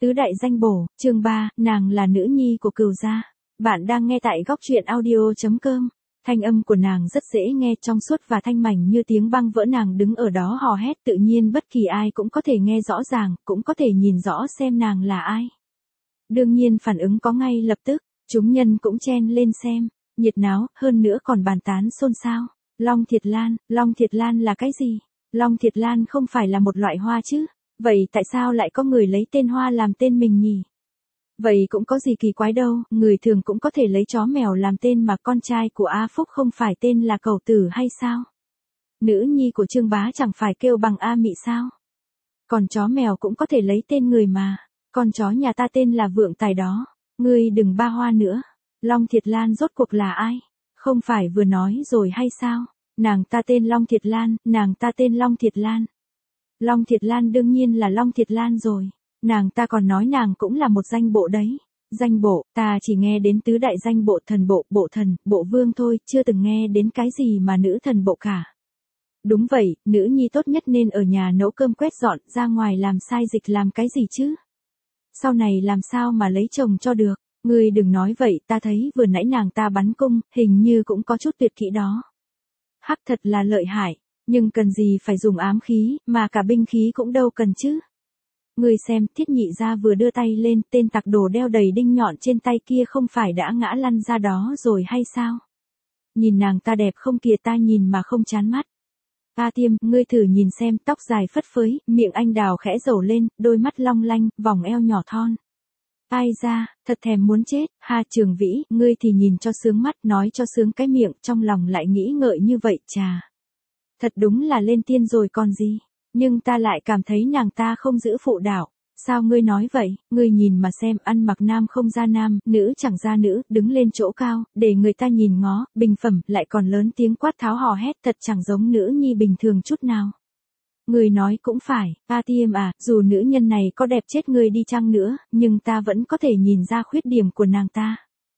Tứ đại danh bổ, chương 3, nàng là nữ nhi của Cửu gia. Bạn đang nghe tại góc truyện audio.com. Thanh âm của nàng rất dễ nghe, trong suốt và thanh mảnh như tiếng băng vỡ. Nàng đứng ở đó hò hét tự nhiên, bất kỳ ai cũng có thể nghe rõ ràng, cũng có thể nhìn rõ xem nàng là ai. Đương nhiên phản ứng có ngay lập tức, chúng nhân cũng chen lên xem, nhiệt náo, hơn nữa còn bàn tán xôn xao. Long Thiệt Lan là cái gì? Long Thiệt Lan không phải là một loại hoa chứ? Vậy tại sao lại có người lấy tên hoa làm tên mình nhỉ? Vậy cũng có gì kỳ quái đâu, người thường cũng có thể lấy chó mèo làm tên mà. Con trai của A Phúc không phải tên là Cẩu Tử hay sao? Nữ nhi của Trương Bá chẳng phải kêu bằng A Mị sao? Còn chó mèo cũng có thể lấy tên người mà. Con chó nhà ta tên là Vượng Tài đó. Ngươi đừng ba hoa nữa. Long Thiệt Lan rốt cuộc là ai? Không phải vừa nói rồi hay sao? Nàng ta tên Long Thiệt Lan, nàng ta tên Long Thiệt Lan. Long Thiệt Lan đương nhiên là Long Thiệt Lan rồi. Nàng ta còn nói nàng cũng là một danh bộ đấy. Danh bộ, ta chỉ nghe đến tứ đại danh bộ: thần bộ, bộ thần, bộ vương thôi, chưa từng nghe đến cái gì mà nữ thần bộ cả. Đúng vậy, nữ nhi tốt nhất nên ở nhà nấu cơm quét dọn, ra ngoài làm sai dịch làm cái gì chứ? Sau này làm sao mà lấy chồng cho được? Ngươi đừng nói vậy, ta thấy vừa nãy nàng ta bắn cung, hình như cũng có chút tuyệt kỹ đó. Hắc, thật là lợi hại, nhưng cần gì phải dùng ám khí, mà cả binh khí cũng đâu cần chứ. Ngươi xem, Thiết Nhị gia vừa đưa tay lên, tên tặc đồ đeo đầy đinh nhọn trên tay kia không phải đã ngã lăn ra đó rồi hay sao? Nhìn nàng ta đẹp không kìa, ta nhìn mà không chán mắt. A Tiêm, ngươi thử nhìn xem, tóc dài phất phới, miệng anh đào khẽ rầu lên, đôi mắt long lanh, vòng eo nhỏ thon. Ai da, thật thèm muốn chết. Ha, Trường Vĩ, ngươi thì nhìn cho sướng mắt, nói cho sướng cái miệng, trong lòng lại nghĩ ngợi như vậy, chà. Thật đúng là lên tiên rồi còn gì. Nhưng ta lại cảm thấy nàng ta không giữ phụ đạo. Sao ngươi nói vậy? Ngươi nhìn mà xem, ăn mặc nam không ra nam, nữ chẳng ra nữ, đứng lên chỗ cao, để người ta nhìn ngó, bình phẩm, lại còn lớn tiếng quát tháo hò hét, thật chẳng giống nữ nhi bình thường chút nào. Ngươi nói cũng phải, A Tiêm à, dù nữ nhân này có đẹp chết ngươi đi chăng nữa, nhưng ta vẫn có thể nhìn ra khuyết điểm của nàng ta.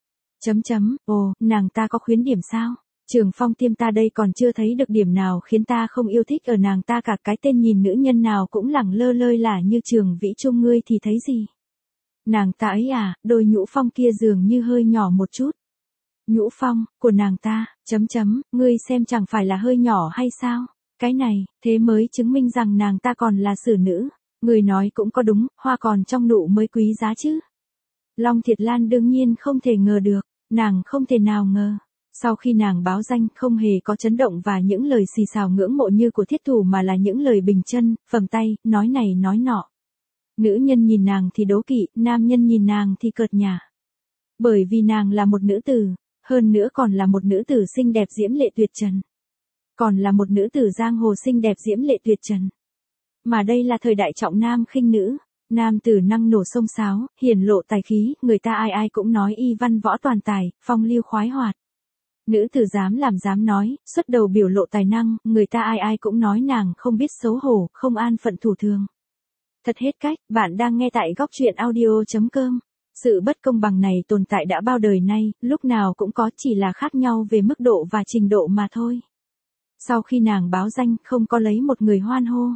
Ồ, nàng ta có khuyết điểm sao? Trường Phong Tiêm, ta đây còn chưa thấy được điểm nào khiến ta không yêu thích ở nàng ta cả. Cái tên nhìn nữ nhân nào cũng lẳng lơ lơi lả như Trường Vĩ Trung, ngươi thì thấy gì? Nàng ta ấy à, đôi nhũ phong kia dường như hơi nhỏ một chút. Nhũ phong, của nàng ta, ngươi xem chẳng phải là hơi nhỏ hay sao? Cái này, thế mới chứng minh rằng nàng ta còn là xử nữ. Người nói cũng có đúng, hoa còn trong nụ mới quý giá chứ. Long Thiệt Lan đương nhiên không thể ngờ được, nàng không thể nào ngờ. Sau khi nàng báo danh, không hề có chấn động và những lời xì xào ngưỡng mộ như của Thiết Thủ, mà là những lời bình chân, phẩm tay, nói này nói nọ. Nữ nhân nhìn nàng thì đố kỵ, nam nhân nhìn nàng thì cợt nhả. Bởi vì nàng là một nữ tử, hơn nữa còn là một nữ tử xinh đẹp diễm lệ tuyệt trần. Còn là một nữ tử giang hồ xinh đẹp diễm lệ tuyệt trần. Mà đây là thời đại trọng nam khinh nữ, nam tử năng nổ xông xáo, hiển lộ tài khí, người ta ai ai cũng nói y văn võ toàn tài, phong lưu khoái hoạt. Nữ tử dám làm dám nói, xuất đầu biểu lộ tài năng, người ta ai ai cũng nói nàng không biết xấu hổ, không an phận thủ thường. Thật hết cách, bạn đang nghe tại góc truyện audio.com. Sự bất công bằng này tồn tại đã bao đời nay, lúc nào cũng có, chỉ là khác nhau về mức độ và trình độ mà thôi. Sau khi nàng báo danh, không có lấy một người hoan hô,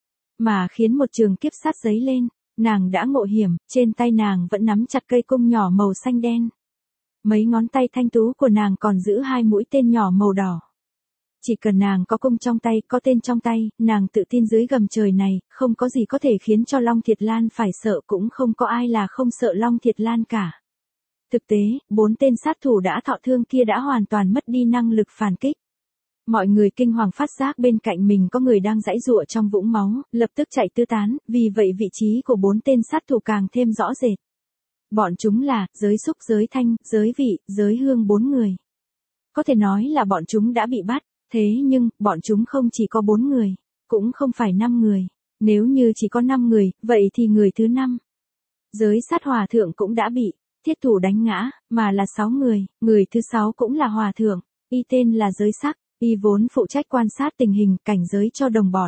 mà khiến một trường kiếp sát giấy lên. Nàng đã ngộ hiểm, trên tay nàng vẫn nắm chặt cây cung nhỏ màu xanh đen. Mấy ngón tay thanh tú của nàng còn giữ hai mũi tên nhỏ màu đỏ. Chỉ cần nàng có cung trong tay, có tên trong tay, nàng tự tin dưới gầm trời này, không có gì có thể khiến cho Long Thiệt Lan phải sợ, cũng không có ai là không sợ Long Thiệt Lan cả. Thực tế, 4 tên sát thủ đã thọ thương kia đã hoàn toàn mất đi năng lực phản kích. Mọi người kinh hoàng phát giác bên cạnh mình có người đang giãy giụa trong vũng máu, lập tức chạy tứ tán, vì vậy vị trí của 4 tên sát thủ càng thêm rõ rệt. Bọn chúng là, giới xúc, giới thanh, giới vị, giới hương, 4 người. Có thể nói là bọn chúng đã bị bắt, thế nhưng, bọn chúng không chỉ có 4 người, cũng không phải 5 người. Nếu như chỉ có 5 người, vậy thì người thứ 5. Giới sát hòa thượng cũng đã bị Thiết Thủ đánh ngã, mà là 6 người thứ 6 cũng là hòa thượng, y tên là Giới Sắc, y vốn phụ trách quan sát tình hình, cảnh giới cho đồng bọn.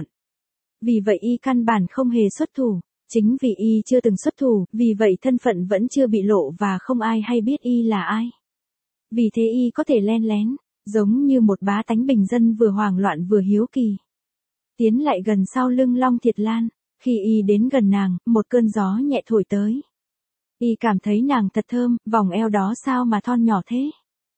Vì vậy y căn bản không hề xuất thủ. Chính vì y chưa từng xuất thủ, vì vậy thân phận vẫn chưa bị lộ và không ai hay biết y là ai. Vì thế y có thể len lén, giống như một bá tánh bình dân vừa hoảng loạn vừa hiếu kỳ. Tiến lại gần sau lưng Long Thiệt Lan, Khi y đến gần nàng, một cơn gió nhẹ thổi tới. Y cảm thấy nàng thật thơm, vòng eo đó sao mà thon nhỏ thế.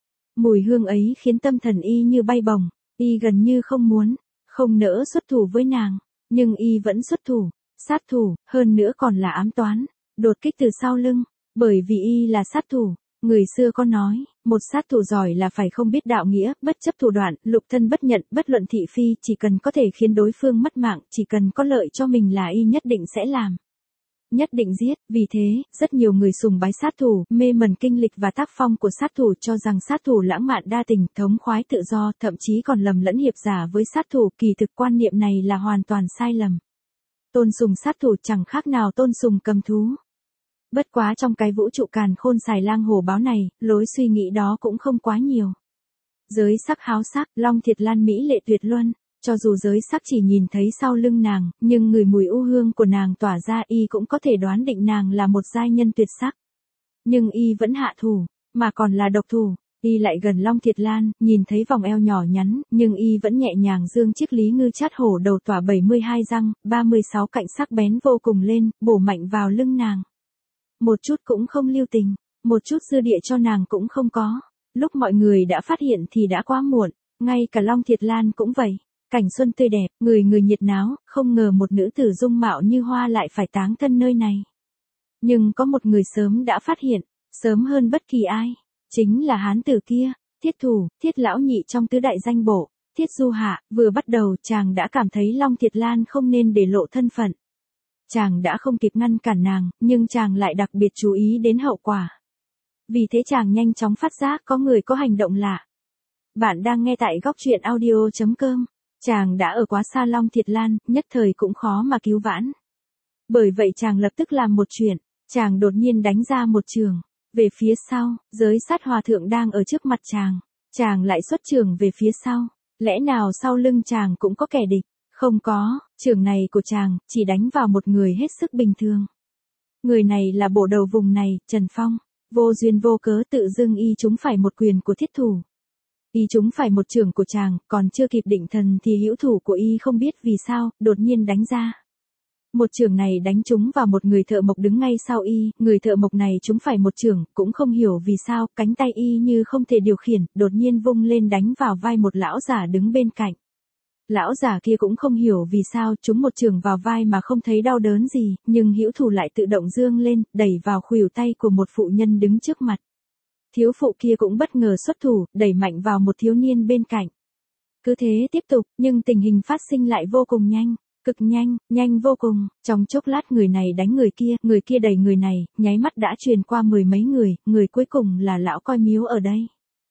Mùi hương ấy khiến tâm thần y như bay bổng, y gần như không muốn, không nỡ xuất thủ với nàng, nhưng y vẫn xuất thủ, sát thủ, hơn nữa còn là ám toán, đột kích từ sau lưng, bởi vì y là sát thủ. Người xưa có nói, một sát thủ giỏi là phải không biết đạo nghĩa, bất chấp thủ đoạn, lục thân bất nhận, bất luận thị phi, chỉ cần có thể khiến đối phương mất mạng, chỉ cần có lợi cho mình là y nhất định sẽ làm. Nhất định giết, vì thế, rất nhiều người sùng bái sát thủ, mê mẩn kinh lịch và tác phong của sát thủ, cho rằng sát thủ lãng mạn đa tình, thống khoái tự do, thậm chí còn lầm lẫn hiệp giả với sát thủ, kỳ thực quan niệm này là hoàn toàn sai lầm. Tôn sùng sát thủ chẳng khác nào tôn sùng cầm thú. Bất quá trong cái vũ trụ càn khôn xài lang hổ báo này, lối suy nghĩ đó cũng không quá nhiều. Giới sắc háo sắc, Long Thiệt Lan mỹ lệ tuyệt luân, cho dù giới sắc chỉ nhìn thấy sau lưng nàng, nhưng người mùi u hương của nàng tỏa ra y cũng có thể đoán định nàng là một giai nhân tuyệt sắc. Nhưng y vẫn hạ thủ, mà còn là độc thủ. Y lại gần Long Thiệt Lan, nhìn thấy vòng eo nhỏ nhắn, nhưng y vẫn nhẹ nhàng dương chiếc lý ngư chát hổ đầu tỏa 72 răng, 36 cạnh sắc bén vô cùng lên, bổ mạnh vào lưng nàng. Một chút cũng không lưu tình, một chút dư địa cho nàng cũng không có. Lúc mọi người đã phát hiện thì đã quá muộn, ngay cả Long Thiệt Lan cũng vậy. Cảnh xuân tươi đẹp, người người nhiệt náo, không ngờ một nữ tử dung mạo như hoa lại phải táng thân nơi này. Nhưng có một người sớm đã phát hiện, sớm hơn bất kỳ ai, chính là hán tử kia, Thiết Thủ, Thiết lão nhị trong tứ đại danh bộ, Thiết Du Hạ. Vừa bắt đầu chàng đã cảm thấy Long Thiệt Lan không nên để lộ thân phận. Chàng đã không kịp ngăn cản nàng, nhưng chàng lại đặc biệt chú ý đến hậu quả. Vì thế chàng nhanh chóng phát giác có người có hành động lạ. Bạn đang nghe tại góc truyện audio.com. Chàng đã ở quá xa Long Thiệt Lan, nhất thời cũng khó mà cứu vãn. Bởi vậy chàng lập tức làm một chuyện, chàng đột nhiên đánh ra một trường. Về phía sau, giới sát hòa thượng đang ở trước mặt chàng lại xuất trường về phía sau. Lẽ nào sau lưng chàng cũng có kẻ địch? Không có, trường này của chàng chỉ đánh vào một người hết sức bình thường. Người này là bộ đầu vùng này, Trần Phong. Vô duyên vô cớ tự dưng y trúng phải một quyền của Thiết Thủ. Y trúng phải một trường của chàng, còn chưa kịp định thần thì hữu thủ của y không biết vì sao, đột nhiên đánh ra. Một trường này đánh trúng vào một người thợ mộc đứng ngay sau y, người thợ mộc này trúng phải một trường, cũng không hiểu vì sao, cánh tay y như không thể điều khiển, đột nhiên vung lên đánh vào vai một lão giả đứng bên cạnh. Lão giả kia cũng không hiểu vì sao trúng một trường vào vai mà không thấy đau đớn gì, nhưng hữu thủ lại tự động dương lên, đẩy vào khuỷu tay của một phụ nhân đứng trước mặt. Thiếu phụ kia cũng bất ngờ xuất thủ, đẩy mạnh vào một thiếu niên bên cạnh. Cứ thế tiếp tục, nhưng tình hình phát sinh lại vô cùng nhanh, cực nhanh, nhanh vô cùng. Trong chốc lát người này đánh người kia đẩy người này, nháy mắt đã truyền qua mười mấy người cuối cùng là lão coi miếu ở đây.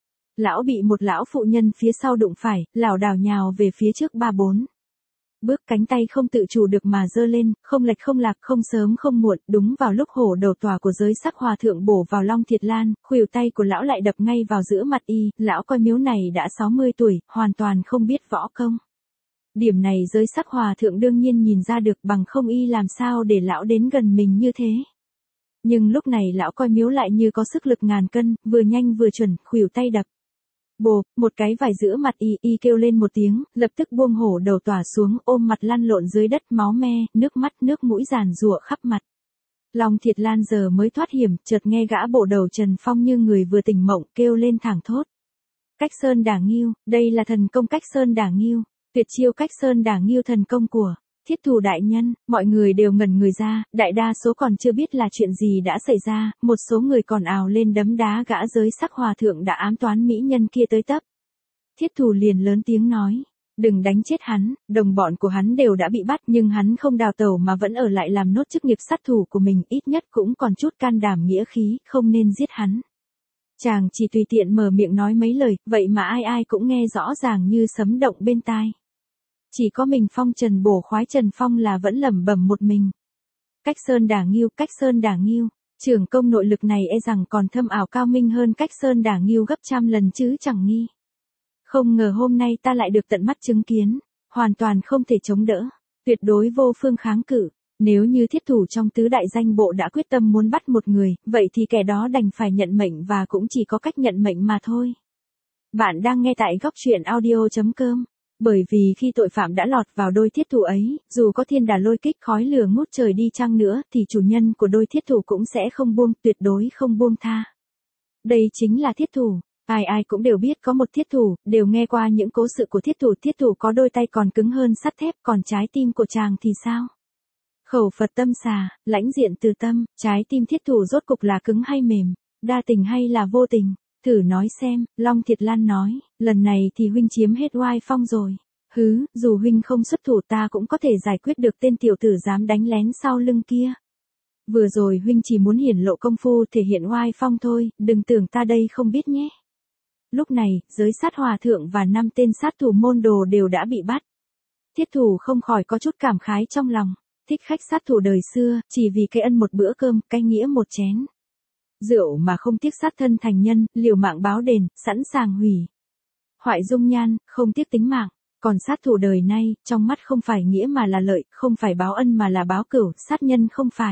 Lão bị một lão phụ nhân phía sau đụng phải, lảo đảo nhào về phía trước 3-4 bước, cánh tay không tự chủ được mà giơ lên, không lệch không lạc, không sớm không muộn, đúng vào lúc hổ đầu tòa của giới sắc hòa thượng bổ vào Long Thiệt Lan, khuỷu tay của lão lại đập ngay vào giữa mặt y. Lão coi miếu này đã 60 tuổi, hoàn toàn không biết võ công. Điểm này giới sắc hòa thượng đương nhiên nhìn ra được, bằng không y làm sao để lão đến gần mình như thế. Nhưng lúc này lão coi miếu lại như có sức lực ngàn cân, vừa nhanh vừa chuẩn, khuỷu tay đập. Bồ, một cái vải giữa mặt y kêu lên một tiếng, lập tức buông hổ đầu tỏa xuống, ôm mặt lăn lộn dưới đất, máu me, nước mắt nước mũi giàn giụa khắp mặt. Long Thiệt Lan giờ mới thoát hiểm, chợt nghe gã bộ đầu Trần Phong như người vừa tỉnh mộng, kêu lên thảng thốt. Cách sơn đả nghiêu, đây là thần công cách sơn đả nghiêu, tuyệt chiêu cách sơn đả nghiêu thần công của Thiết Thủ đại nhân. Mọi người đều ngẩn người ra, đại đa số còn chưa biết là chuyện gì đã xảy ra, một số người còn ào lên đấm đá gã giới sắc hòa thượng đã ám toán mỹ nhân kia tới tấp. Thiết Thủ liền lớn tiếng nói, đừng đánh chết hắn, đồng bọn của hắn đều đã bị bắt nhưng hắn không đào tẩu mà vẫn ở lại làm nốt chức nghiệp sát thủ của mình, ít nhất cũng còn chút can đảm nghĩa khí, không nên giết hắn. Chàng chỉ tùy tiện mở miệng nói mấy lời, vậy mà ai ai cũng nghe rõ ràng như sấm động bên tai. Chỉ có mình Phong Trần bổ khoái Trần Phong là vẫn lẩm bẩm một mình. Cách sơn đả nghiêu, cách sơn đả nghiêu, trưởng công nội lực này e rằng còn thâm ảo cao minh hơn cách sơn đả nghiêu gấp trăm lần chứ chẳng nghi. Không ngờ hôm nay ta lại được tận mắt chứng kiến, hoàn toàn không thể chống đỡ, tuyệt đối vô phương kháng cự. Nếu như Thiết Thủ trong tứ đại danh bộ đã quyết tâm muốn bắt một người, vậy thì kẻ đó đành phải nhận mệnh và cũng chỉ có cách nhận mệnh mà thôi. Bạn đang nghe tại góc truyện audio.com. Bởi vì khi tội phạm đã lọt vào đôi thiết thủ ấy, dù có thiên đà lôi kích khói lửa ngút trời đi chăng nữa thì chủ nhân của đôi thiết thủ cũng sẽ không buông, tuyệt đối không buông tha. Đây chính là thiết thủ. Ai ai cũng đều biết có một thiết thủ, đều nghe qua những cố sự của thiết thủ có đôi tay còn cứng hơn sắt thép, còn trái tim của chàng thì sao? Khẩu Phật tâm xà, lãnh diện từ tâm, trái tim thiết thủ rốt cục là cứng hay mềm, đa tình hay là vô tình? Thử nói xem, Long Thiệt Lan nói, lần này thì huynh chiếm hết oai phong rồi. Hứ, dù huynh không xuất thủ ta cũng có thể giải quyết được tên tiểu tử dám đánh lén sau lưng kia. Vừa rồi huynh chỉ muốn hiển lộ công phu thể hiện oai phong thôi, đừng tưởng ta đây không biết nhé. Lúc này, giới sát hòa thượng và 5 tên sát thủ môn đồ đều đã bị bắt. Thiết thủ không khỏi có chút cảm khái trong lòng, thích khách sát thủ đời xưa, chỉ vì cái ân một bữa cơm, cái nghĩa một chén. Rượu mà không tiếc sát thân thành nhân, liều mạng báo đền, sẵn sàng hủy hoại dung nhan, không tiếc tính mạng. Còn sát thủ đời nay, trong mắt không phải nghĩa mà là lợi, không phải báo ân mà là báo cửu, sát nhân không phải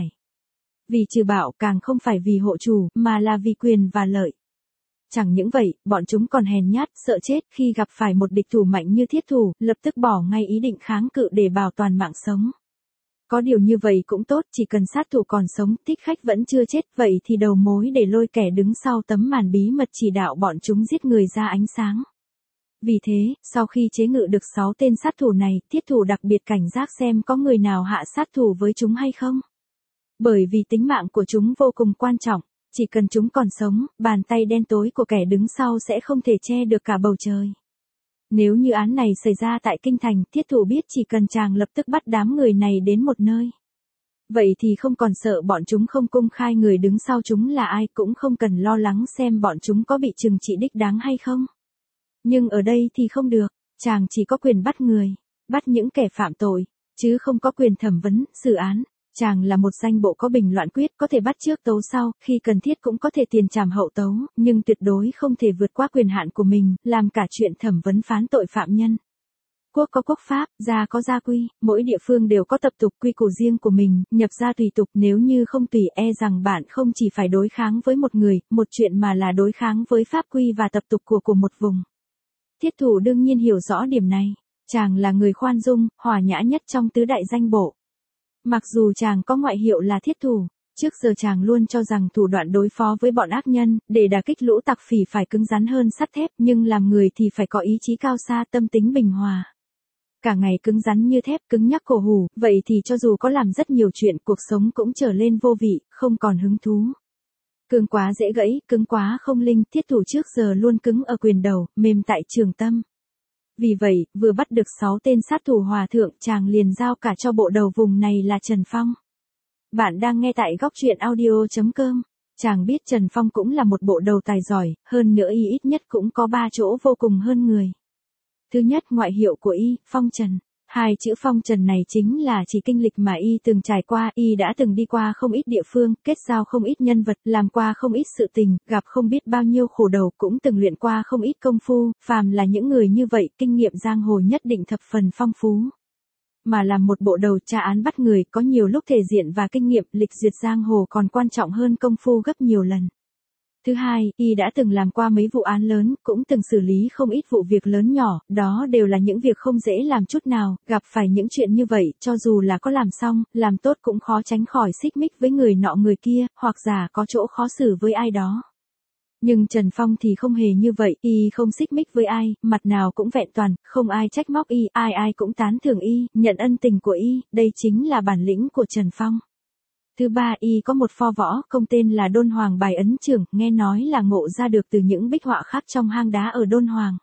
vì trừ bạo, càng không phải vì hộ chủ, mà là vì quyền và lợi. Chẳng những vậy, bọn chúng còn hèn nhát, sợ chết, khi gặp phải một địch thủ mạnh như thiết thủ, lập tức bỏ ngay ý định kháng cự để bảo toàn mạng sống. Có điều như vậy cũng tốt, chỉ cần sát thủ còn sống, thích khách vẫn chưa chết, vậy thì đầu mối để lôi kẻ đứng sau tấm màn bí mật chỉ đạo bọn chúng giết người ra ánh sáng. Vì thế, sau khi chế ngự được 6 tên sát thủ này, thiết thủ đặc biệt cảnh giác xem có người nào hạ sát thủ với chúng hay không. Bởi vì tính mạng của chúng vô cùng quan trọng, chỉ cần chúng còn sống, bàn tay đen tối của kẻ đứng sau sẽ không thể che được cả bầu trời. Nếu như án này xảy ra tại kinh thành, thiết thủ biết chỉ cần chàng lập tức bắt đám người này đến một nơi. Vậy thì không còn sợ bọn chúng không công khai người đứng sau chúng là ai, cũng không cần lo lắng xem bọn chúng có bị trừng trị đích đáng hay không. Nhưng ở đây thì không được, chàng chỉ có quyền bắt người, bắt những kẻ phạm tội, chứ không có quyền thẩm vấn, xử án. Chàng là một danh bộ có bình loạn quyết, có thể bắt trước tấu sau, khi cần thiết cũng có thể tiền trảm hậu tấu, nhưng tuyệt đối không thể vượt qua quyền hạn của mình, làm cả chuyện thẩm vấn phán tội phạm nhân. Quốc có quốc pháp, gia có gia quy, mỗi địa phương đều có tập tục quy củ riêng của mình, nhập gia tùy tục, nếu như không tùy rằng bạn không chỉ phải đối kháng với một người, một chuyện mà là đối kháng với pháp quy và tập tục của một vùng. Thiết thủ đương nhiên hiểu rõ điểm này, chàng là người khoan dung, hòa nhã nhất trong tứ đại danh bộ. Mặc dù chàng có ngoại hiệu là thiết thủ, trước giờ chàng luôn cho rằng thủ đoạn đối phó với bọn ác nhân, để đả kích lũ tặc phỉ phải cứng rắn hơn sắt thép, nhưng làm người thì phải có ý chí cao xa, tâm tính bình hòa. Cả ngày cứng rắn như thép, cứng nhắc cổ hủ, vậy thì cho dù có làm rất nhiều chuyện, cuộc sống cũng trở lên vô vị, không còn hứng thú. Cứng quá dễ gãy, cứng quá không linh, thiết thủ trước giờ luôn cứng ở quyền đầu, mềm tại trường tâm. Vì vậy, vừa bắt được 6 tên sát thủ hòa thượng, chàng liền giao cả cho bộ đầu vùng này là Trần Phong. Bạn đang nghe tại góc truyện audio.com. Chàng biết Trần Phong cũng là một bộ đầu tài giỏi, hơn nữa y ít nhất cũng có 3 chỗ vô cùng hơn người. Thứ nhất, ngoại hiệu của y, Phong Trần. 2 chữ Phong Trần này chính là chỉ kinh lịch mà y từng trải qua, y đã từng đi qua không ít địa phương, kết giao không ít nhân vật, làm qua không ít sự tình, gặp không biết bao nhiêu khổ đầu, cũng từng luyện qua không ít công phu, phàm là những người như vậy, kinh nghiệm giang hồ nhất định thập phần phong phú. Mà làm một bộ đầu tra án bắt người, có nhiều lúc thể diện và kinh nghiệm, lịch duyệt giang hồ còn quan trọng hơn công phu gấp nhiều lần. Thứ hai, y đã từng làm qua mấy vụ án lớn, cũng từng xử lý không ít vụ việc lớn nhỏ, đó đều là những việc không dễ làm chút nào, gặp phải những chuyện như vậy, cho dù là có làm xong, làm tốt cũng khó tránh khỏi xích mích với người nọ người kia, hoặc giả có chỗ khó xử với ai đó. Nhưng Trần Phong thì không hề như vậy, y không xích mích với ai, mặt nào cũng vẹn toàn, không ai trách móc y, ai ai cũng tán thưởng y, nhận ân tình của y, đây chính là bản lĩnh của Trần Phong. Thứ ba, y có một pho võ công tên là Đôn Hoàng Bài Ấn Chưởng, nghe nói là ngộ ra được từ những bích họa khắc trong hang đá ở Đôn Hoàng.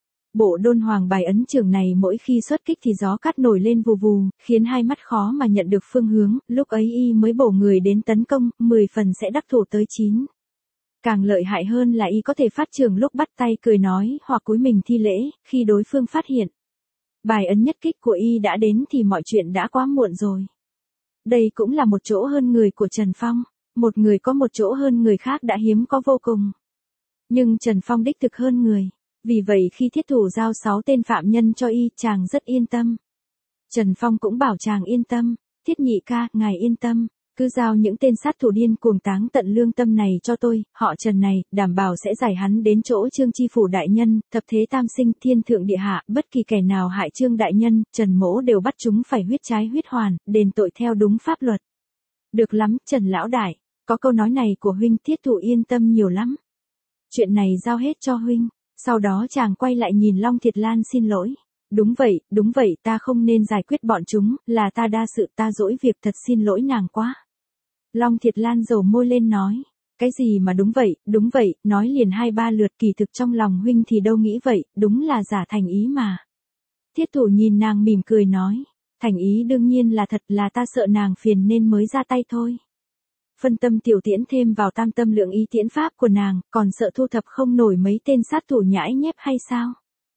Bộ Đôn Hoàng Bài Ấn Chưởng này mỗi khi xuất kích thì gió cát nổi lên vù vù, khiến hai mắt khó mà nhận được phương hướng, lúc ấy y mới bổ người đến tấn công, 10 phần sẽ đắc thủ tới 9. Càng lợi hại hơn là y có thể phát chưởng lúc bắt tay cười nói hoặc cúi mình thi lễ, khi đối phương phát hiện bài ấn nhất kích của y đã đến thì mọi chuyện đã quá muộn rồi. Đây cũng là một chỗ hơn người của Trần Phong, một người có một chỗ hơn người khác đã hiếm có vô cùng. Nhưng Trần Phong đích thực hơn người, vì vậy khi thiết thủ giao 6 tên phạm nhân cho y, chàng rất yên tâm. Trần Phong cũng bảo chàng yên tâm, Thiết nhị ca, ngài yên tâm, Cứ giao những tên sát thủ điên cuồng táng tận lương tâm này cho tôi, họ Trần này, đảm bảo sẽ giải hắn đến chỗ Trương Chi Phủ đại nhân, thập thế tam sinh thiên thượng địa hạ, bất kỳ kẻ nào hại Trương đại nhân, Trần mỗ đều bắt chúng phải huyết trái huyết hoàn, đền tội theo đúng pháp luật. Được lắm, Trần lão đại, có câu nói này của huynh, Thiết Thụ yên tâm nhiều lắm. Chuyện này giao hết cho huynh. Sau đó chàng quay lại nhìn Long Thiệt Lan xin lỗi. Đúng vậy, ta không nên giải quyết bọn chúng, là ta đa sự, ta dỗi việc, thật xin lỗi nàng quá. Long Thiệt Lan dầu môi lên nói, cái gì mà đúng vậy, nói liền 2-3 lượt, kỳ thực trong lòng huynh thì đâu nghĩ vậy, đúng là giả thành ý mà. Thiết Thủ nhìn nàng mỉm cười nói, thành ý đương nhiên là thật, là ta sợ nàng phiền nên mới ra tay thôi. Phân tâm tiểu tiễn thêm vào tam tâm lượng ý tiễn pháp của nàng, còn sợ thu thập không nổi mấy tên sát thủ nhãi nhép hay sao?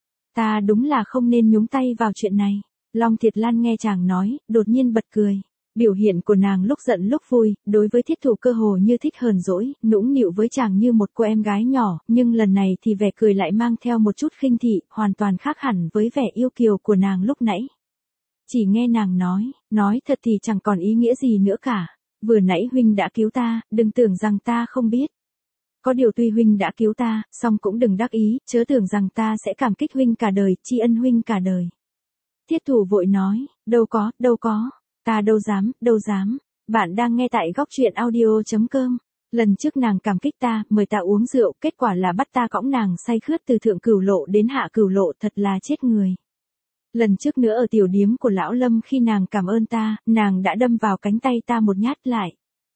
Ta đúng là không nên nhúng tay vào chuyện này. Long Thiệt Lan nghe chàng nói, đột nhiên bật cười. Biểu hiện của nàng lúc giận lúc vui, đối với Thiết Thủ cơ hồ như thích hờn dỗi, nũng nịu với chàng như một cô em gái nhỏ, nhưng lần này thì vẻ cười lại mang theo một chút khinh thị, hoàn toàn khác hẳn với vẻ yêu kiều của nàng lúc nãy. Chỉ nghe nàng nói thật thì chẳng còn ý nghĩa gì nữa cả. Vừa nãy huynh đã cứu ta, đừng tưởng rằng ta không biết. Có điều tuy huynh đã cứu ta, song cũng đừng đắc ý, chớ tưởng rằng ta sẽ cảm kích huynh cả đời, tri ân huynh cả đời. Thiết Thủ vội nói, đâu có, ta đâu dám. Bạn đang nghe tại góc truyện audio.com. Lần trước nàng cảm kích ta, mời ta uống rượu, kết quả là bắt ta cõng nàng say khướt từ thượng cửu lộ đến hạ cửu lộ, thật là chết người. Lần trước nữa ở tiểu điếm của lão Lâm khi nàng cảm ơn ta, nàng đã đâm vào cánh tay ta một nhát lại.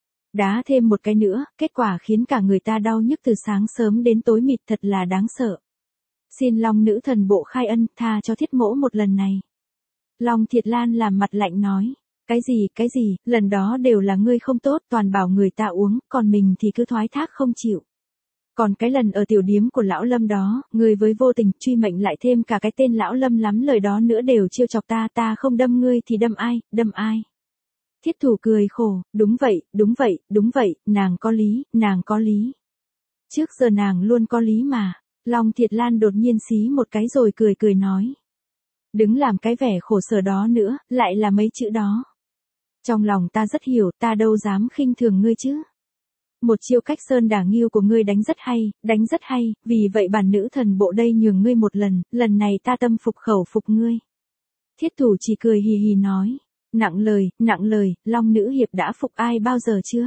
Đá thêm một cái nữa, kết quả khiến cả người ta đau nhức từ sáng sớm đến tối mịt, thật là đáng sợ. Xin Long nữ thần bộ khai ân, tha cho Thiết mỗ một lần này. Long Thiệt Lan làm mặt lạnh nói, cái gì, lần đó đều là ngươi không tốt, toàn bảo người ta uống, còn mình thì cứ thoái thác không chịu. Còn cái lần ở tiểu điếm của lão Lâm đó, ngươi với vô tình truy mệnh lại thêm cả cái tên lão Lâm lắm lời đó nữa đều trêu chọc ta không đâm ngươi thì đâm ai. Thiết Thủ cười khổ, đúng vậy, nàng có lý. Trước giờ nàng luôn có lý mà. Long Thiệt Lan đột nhiên xí một cái rồi cười nói. Đừng làm cái vẻ khổ sở đó nữa, lại là mấy chữ đó. Trong lòng ta rất hiểu, ta đâu dám khinh thường ngươi chứ. Một chiêu cách sơn đả nghiêu của ngươi đánh rất hay, vì vậy bản nữ thần bộ đây nhường ngươi một lần này ta tâm phục khẩu phục ngươi. Thiết Thủ chỉ cười hì hì nói, nặng lời, Long nữ hiệp đã phục ai bao giờ chưa?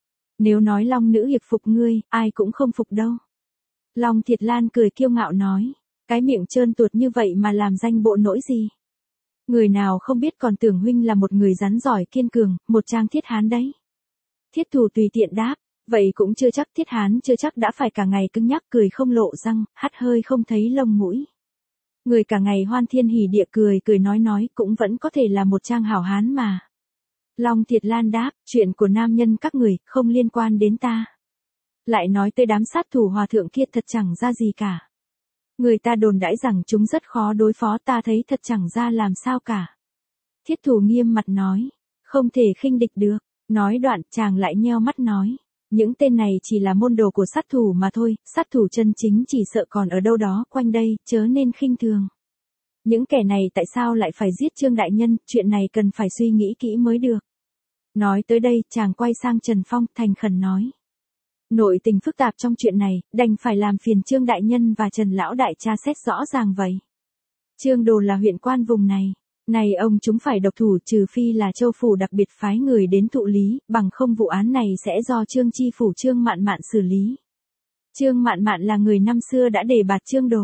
Nếu nói Long nữ hiệp phục ngươi, ai cũng không phục đâu. Long Thiệt Lan cười kiêu ngạo nói, cái miệng trơn tuột như vậy mà làm danh bộ nỗi gì? Người nào không biết còn tưởng huynh là một người rắn giỏi kiên cường, một trang thiết hán đấy. Thiết Thủ tùy tiện đáp, vậy cũng chưa chắc, thiết hán chưa chắc đã phải cả ngày cứng nhắc cười không lộ răng, hắt hơi không thấy lông mũi. Người cả ngày hoan thiên hỉ địa cười nói cũng vẫn có thể là một trang hảo hán mà. Long Thiệt Lan đáp, chuyện của nam nhân các người, không liên quan đến ta. Lại nói tới đám sát thủ hòa thượng kia thật chẳng ra gì cả. Người ta đồn đãi rằng chúng rất khó đối phó, ta thấy thật chẳng ra làm sao cả. Thiết Thủ nghiêm mặt nói, không thể khinh địch được. Nói đoạn chàng lại nheo mắt nói, những tên này chỉ là môn đồ của sát thủ mà thôi, sát thủ chân chính chỉ sợ còn ở đâu đó quanh đây, chớ nên khinh thường. Những kẻ này tại sao lại phải giết Trương đại nhân, chuyện này cần phải suy nghĩ kỹ mới được. Nói tới đây, chàng quay sang Trần Phong, thành khẩn nói. Nội tình phức tạp trong chuyện này, đành phải làm phiền Trương đại nhân và Trần lão đại tra xét rõ ràng vậy. Trương Đồ là huyện quan vùng này. Này ông chúng phải độc thủ, trừ phi là Châu phủ đặc biệt phái người đến thụ lý, bằng không vụ án này sẽ do Trương Chi phủ Trương Mạn Mạn xử lý. Trương Mạn Mạn là người năm xưa đã đề bạt Trương Đồ.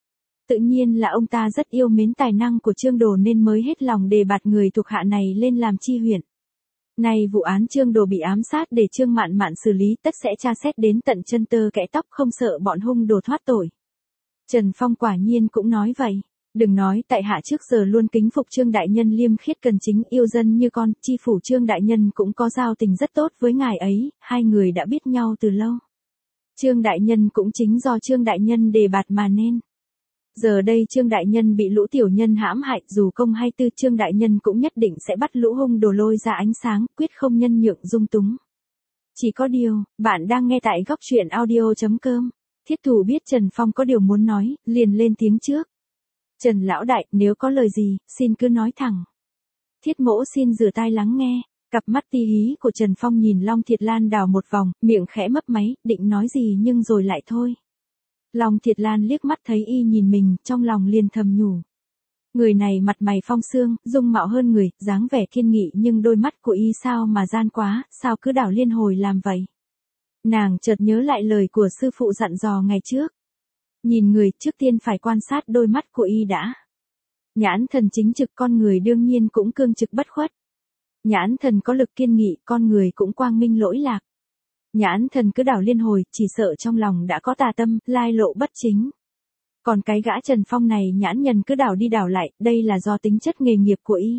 Tự nhiên là ông ta rất yêu mến tài năng của Trương Đồ nên mới hết lòng đề bạt người thuộc hạ này lên làm chi huyện. Này vụ án Trương Đồ bị ám sát để Trương Mạn Mạn xử lý, tất sẽ tra xét đến tận chân tơ kẽ tóc, không sợ bọn hung đồ thoát tội. Trần Phong quả nhiên cũng nói vậy. Đừng nói tại hạ trước giờ luôn kính phục Trương đại nhân liêm khiết cần chính, yêu dân như con, chi phủ Trương đại nhân cũng có giao tình rất tốt với ngài ấy, hai người đã biết nhau từ lâu. Trương đại nhân cũng chính do Trương đại nhân đề bạt mà nên. Giờ đây Trương đại nhân bị lũ tiểu nhân hãm hại, dù công hay tư, Trương đại nhân cũng nhất định sẽ bắt lũ hung đồ lôi ra ánh sáng, quyết không nhân nhượng dung túng. Chỉ có điều, bạn đang nghe tại góc truyện audio.com. Thiết Thủ biết Trần Phong có điều muốn nói, liền lên tiếng trước. Trần lão đại, nếu có lời gì, xin cứ nói thẳng. Thiết mỗ xin rửa tai lắng nghe. Cặp mắt ti hí của Trần Phong nhìn Long Thiệt Lan đảo một vòng, miệng khẽ mấp máy, định nói gì nhưng rồi lại thôi. Long Thiệt Lan liếc mắt thấy y nhìn mình, trong lòng liền thầm nhủ. Người này mặt mày phong sương, dung mạo hơn người, dáng vẻ kiên nghị nhưng đôi mắt của y sao mà gian quá, sao cứ đảo liên hồi làm vậy. Nàng chợt nhớ lại lời của sư phụ dặn dò ngày trước. Nhìn người trước tiên phải quan sát đôi mắt của y đã. Nhãn thần chính trực con người đương nhiên cũng cương trực bất khuất. Nhãn thần có lực kiên nghị con người cũng quang minh lỗi lạc. Nhãn thần cứ đảo liên hồi chỉ sợ trong lòng đã có tà tâm, lai lộ bất chính. Còn cái gã Trần Phong này nhãn nhân cứ đảo đi đảo lại, đây là do tính chất nghề nghiệp của y.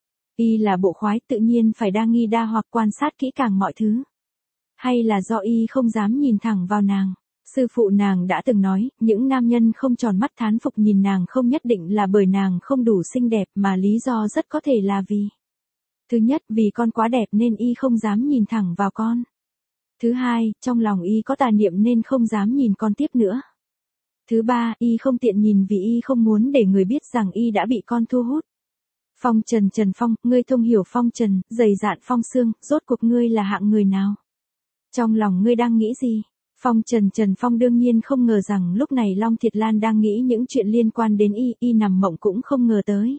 Y là bộ khoái tự nhiên phải đa nghi đa hoặc quan sát kỹ càng mọi thứ. Hay là do y không dám nhìn thẳng vào nàng. Sư phụ nàng đã từng nói, những nam nhân không tròn mắt thán phục nhìn nàng không nhất định là bởi nàng không đủ xinh đẹp mà lý do rất có thể là vì. Thứ nhất, vì con quá đẹp nên y không dám nhìn thẳng vào con. Thứ hai, trong lòng y có tà niệm nên không dám nhìn con tiếp nữa. Thứ ba, y không tiện nhìn vì y không muốn để người biết rằng y đã bị con thu hút. Phong Trần Trần Phong, ngươi thông hiểu phong trần, dày dạn phong xương, rốt cuộc ngươi là hạng người nào? Trong lòng ngươi đang nghĩ gì? Phong Trần Trần Phong đương nhiên không ngờ rằng lúc này Long Thiệt Lan đang nghĩ những chuyện liên quan đến y nằm mộng cũng không ngờ tới.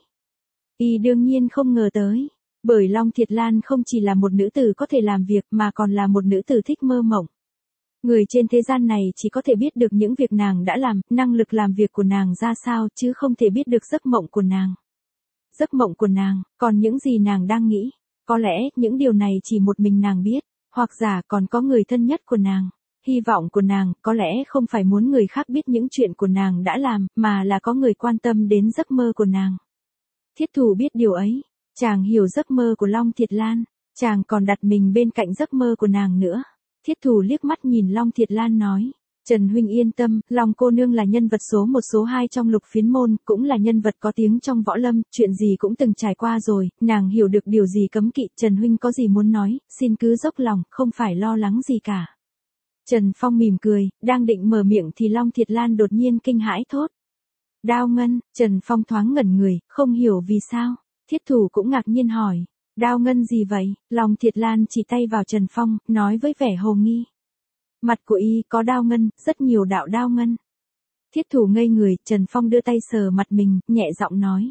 Y đương nhiên không ngờ tới, bởi Long Thiệt Lan không chỉ là một nữ tử có thể làm việc mà còn là một nữ tử thích mơ mộng. Người trên thế gian này chỉ có thể biết được những việc nàng đã làm, năng lực làm việc của nàng ra sao chứ không thể biết được giấc mộng của nàng. Giấc mộng của nàng, còn những gì nàng đang nghĩ, có lẽ những điều này chỉ một mình nàng biết, hoặc giả còn có người thân nhất của nàng. Hy vọng của nàng có lẽ không phải muốn người khác biết những chuyện của nàng đã làm, mà là có người quan tâm đến giấc mơ của nàng. Thiết Thủ biết điều ấy, chàng hiểu giấc mơ của Long Thiệt Lan, chàng còn đặt mình bên cạnh giấc mơ của nàng nữa. Thiết Thủ liếc mắt nhìn Long Thiệt Lan nói, Trần huynh yên tâm, Long cô nương là nhân vật số 1 số 2 trong Lục Phiến môn, cũng là nhân vật có tiếng trong võ lâm, chuyện gì cũng từng trải qua rồi, nàng hiểu được điều gì cấm kỵ, Trần huynh có gì muốn nói, xin cứ dốc lòng, không phải lo lắng gì cả. Trần Phong mỉm cười, đang định mở miệng thì Long Thiệt Lan đột nhiên kinh hãi thốt. Đao ngân, Trần Phong thoáng ngẩn người, không hiểu vì sao. Thiết Thủ cũng ngạc nhiên hỏi, đao ngân gì vậy? Long Thiệt Lan chỉ tay vào Trần Phong, nói với vẻ hồ nghi. Mặt của y có đao ngân, rất nhiều đạo đao ngân. Thiết Thủ ngây người, Trần Phong đưa tay sờ mặt mình, nhẹ giọng nói.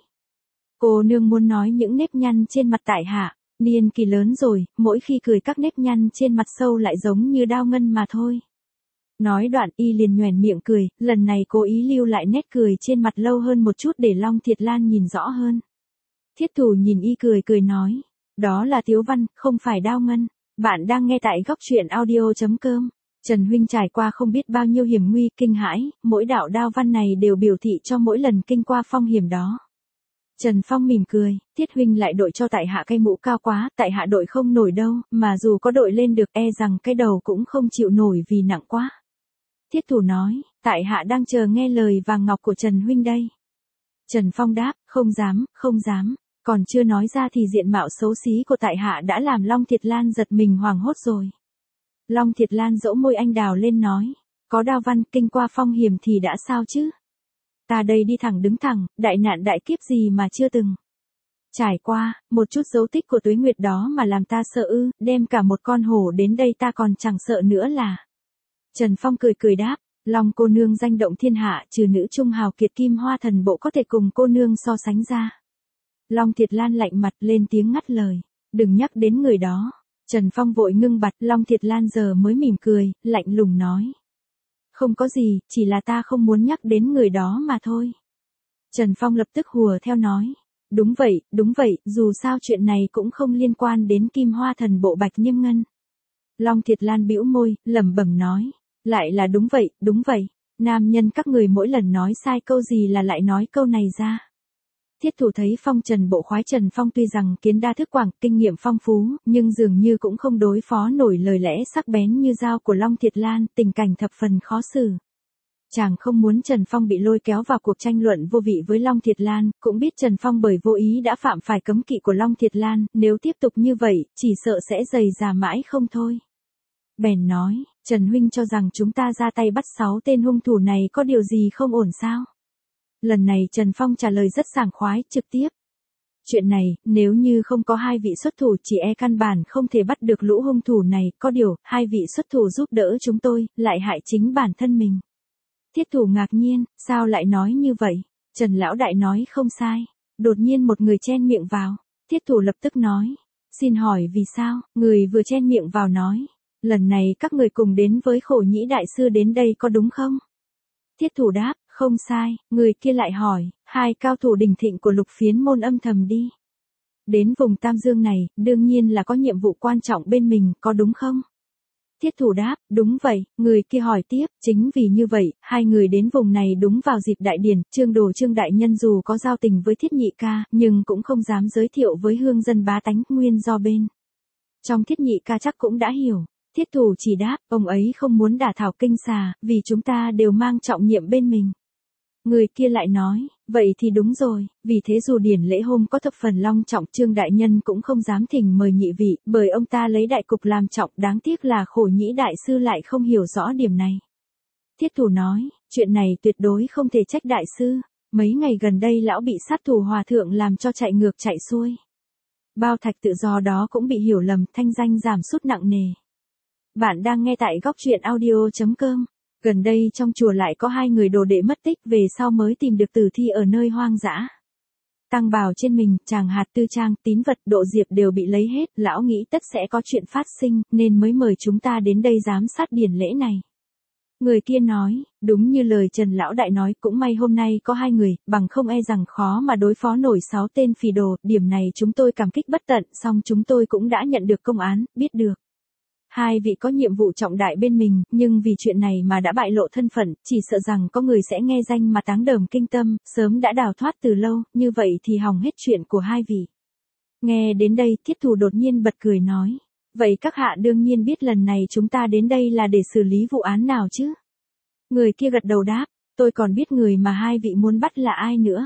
Cô nương muốn nói những nếp nhăn trên mặt tại hạ. Niên kỳ lớn rồi, mỗi khi cười các nếp nhăn trên mặt sâu lại giống như đao ngân mà thôi. Nói đoạn y liền nhoẻn miệng cười, lần này cố ý lưu lại nét cười trên mặt lâu hơn một chút để Long Thiệt Lan nhìn rõ hơn. Thiết Thủ nhìn y cười nói, đó là tiếu văn, không phải đao ngân. Bạn đang nghe tại góc truyện audio.com. Trần huynh trải qua không biết bao nhiêu hiểm nguy, kinh hãi, mỗi đạo đao văn này đều biểu thị cho mỗi lần kinh qua phong hiểm đó. Trần Phong mỉm cười, Thiết huynh lại đội cho tại hạ cây mũ cao quá, tại hạ đội không nổi đâu, mà dù có đội lên được e rằng cái đầu cũng không chịu nổi vì nặng quá. Thiết Thủ nói, tại hạ đang chờ nghe lời vàng ngọc của Trần huynh đây. Trần Phong đáp, không dám, còn chưa nói ra thì diện mạo xấu xí của tại hạ đã làm Long Thiệt Lan giật mình hoảng hốt rồi. Long Thiệt Lan dỗ môi anh đào lên nói, có đao văn kinh qua phong hiểm thì đã sao chứ? Ta đây đi thẳng đứng thẳng, đại nạn đại kiếp gì mà chưa từng trải qua, một chút dấu tích của tuế nguyệt đó mà làm ta sợ ư, đem cả một con hổ đến đây ta còn chẳng sợ nữa là. Trần Phong cười đáp, Long cô nương danh động thiên hạ, trừ nữ trung hào kiệt Kim Hoa Thần Bộ có thể cùng cô nương so sánh ra. Long Thiệt Lan lạnh mặt lên tiếng ngắt lời, đừng nhắc đến người đó. Trần Phong vội ngưng bặt, Long Thiệt Lan giờ mới mỉm cười, lạnh lùng nói. Không có gì, chỉ là ta không muốn nhắc đến người đó mà thôi. Trần Phong lập tức hùa theo nói. Đúng vậy, dù sao chuyện này cũng không liên quan đến Kim Hoa Thần Bộ Bạch Niêm Ngân. Long Thiệt Lan bĩu môi, lẩm bẩm nói. Lại là đúng vậy, nam nhân các người mỗi lần nói sai câu gì là lại nói câu này ra. Thiết Thủ thấy phong trần bộ khoái Trần Phong tuy rằng kiến đa thức quảng, kinh nghiệm phong phú, nhưng dường như cũng không đối phó nổi lời lẽ sắc bén như dao của Long Thiệt Lan, tình cảnh thập phần khó xử. Chàng không muốn Trần Phong bị lôi kéo vào cuộc tranh luận vô vị với Long Thiệt Lan, cũng biết Trần Phong bởi vô ý đã phạm phải cấm kỵ của Long Thiệt Lan, nếu tiếp tục như vậy, chỉ sợ sẽ dày dà mãi không thôi. Bèn nói, Trần huynh cho rằng chúng ta ra tay bắt 6 tên hung thủ này có điều gì không ổn sao? Lần này Trần Phong trả lời rất sảng khoái, trực tiếp. Chuyện này, nếu như không có hai vị xuất thủ chỉ e căn bản không thể bắt được lũ hung thủ này, có điều, hai vị xuất thủ giúp đỡ chúng tôi, lại hại chính bản thân mình. Thiết thủ ngạc nhiên, sao lại nói như vậy? Trần Lão Đại nói không sai. Đột nhiên một người chen miệng vào. Thiết thủ lập tức nói. Xin hỏi vì sao? Người vừa chen miệng vào nói. Lần này các người cùng đến với Khổ Nhĩ Đại Sư đến đây có đúng không? Thiết thủ đáp, không sai. Người kia lại hỏi, hai cao thủ đỉnh thịnh của Lục Phiến môn âm thầm đi. Đến vùng Tam Dương này, đương nhiên là có nhiệm vụ quan trọng bên mình, có đúng không? Thiết thủ đáp, đúng vậy. Người kia hỏi tiếp, chính vì như vậy, hai người đến vùng này đúng vào dịp đại điển, Trương đại nhân dù có giao tình với Thiết Nhị ca, nhưng cũng không dám giới thiệu với hương dân bá tánh, nguyên do bên. Trong Thiết Nhị ca chắc cũng đã hiểu. Thiết thủ chỉ đáp, ông ấy không muốn đả thảo kinh xà, vì chúng ta đều mang trọng nhiệm bên mình. Người kia lại nói, vậy thì đúng rồi, vì thế dù điển lễ hôm có thập phần long trọng, Trương đại nhân cũng không dám thỉnh mời nhị vị, bởi ông ta lấy đại cục làm trọng, đáng tiếc là Khổ Nhĩ Đại Sư lại không hiểu rõ điểm này. Thiết thủ nói, chuyện này tuyệt đối không thể trách đại sư, mấy ngày gần đây lão bị sát thủ hòa thượng làm cho chạy ngược chạy xuôi. Bao thạch tự do đó cũng bị hiểu lầm, thanh danh giảm sút nặng nề. Bạn đang nghe tại góc truyện audio.com. Gần đây trong chùa lại có hai người đồ đệ mất tích, về sau mới tìm được tử thi ở nơi hoang dã. Tăng bào trên mình, tràng hạt tư trang, tín vật, độ diệp đều bị lấy hết, lão nghĩ tất sẽ có chuyện phát sinh, nên mới mời chúng ta đến đây giám sát điển lễ này. Người kia nói, đúng như lời Trần Lão Đại nói, cũng may hôm nay có hai người, bằng không e rằng khó mà đối phó nổi 6 tên phỉ đồ, điểm này chúng tôi cảm kích bất tận, song chúng tôi cũng đã nhận được công án, biết được. Hai vị có nhiệm vụ trọng đại bên mình, nhưng vì chuyện này mà đã bại lộ thân phận, chỉ sợ rằng có người sẽ nghe danh mà táng đờm kinh tâm, sớm đã đào thoát từ lâu, như vậy thì hỏng hết chuyện của hai vị. Nghe đến đây, Thiết thủ đột nhiên bật cười nói, vậy các hạ đương nhiên biết lần này chúng ta đến đây là để xử lý vụ án nào chứ? Người kia gật đầu đáp, tôi còn biết người mà hai vị muốn bắt là ai nữa.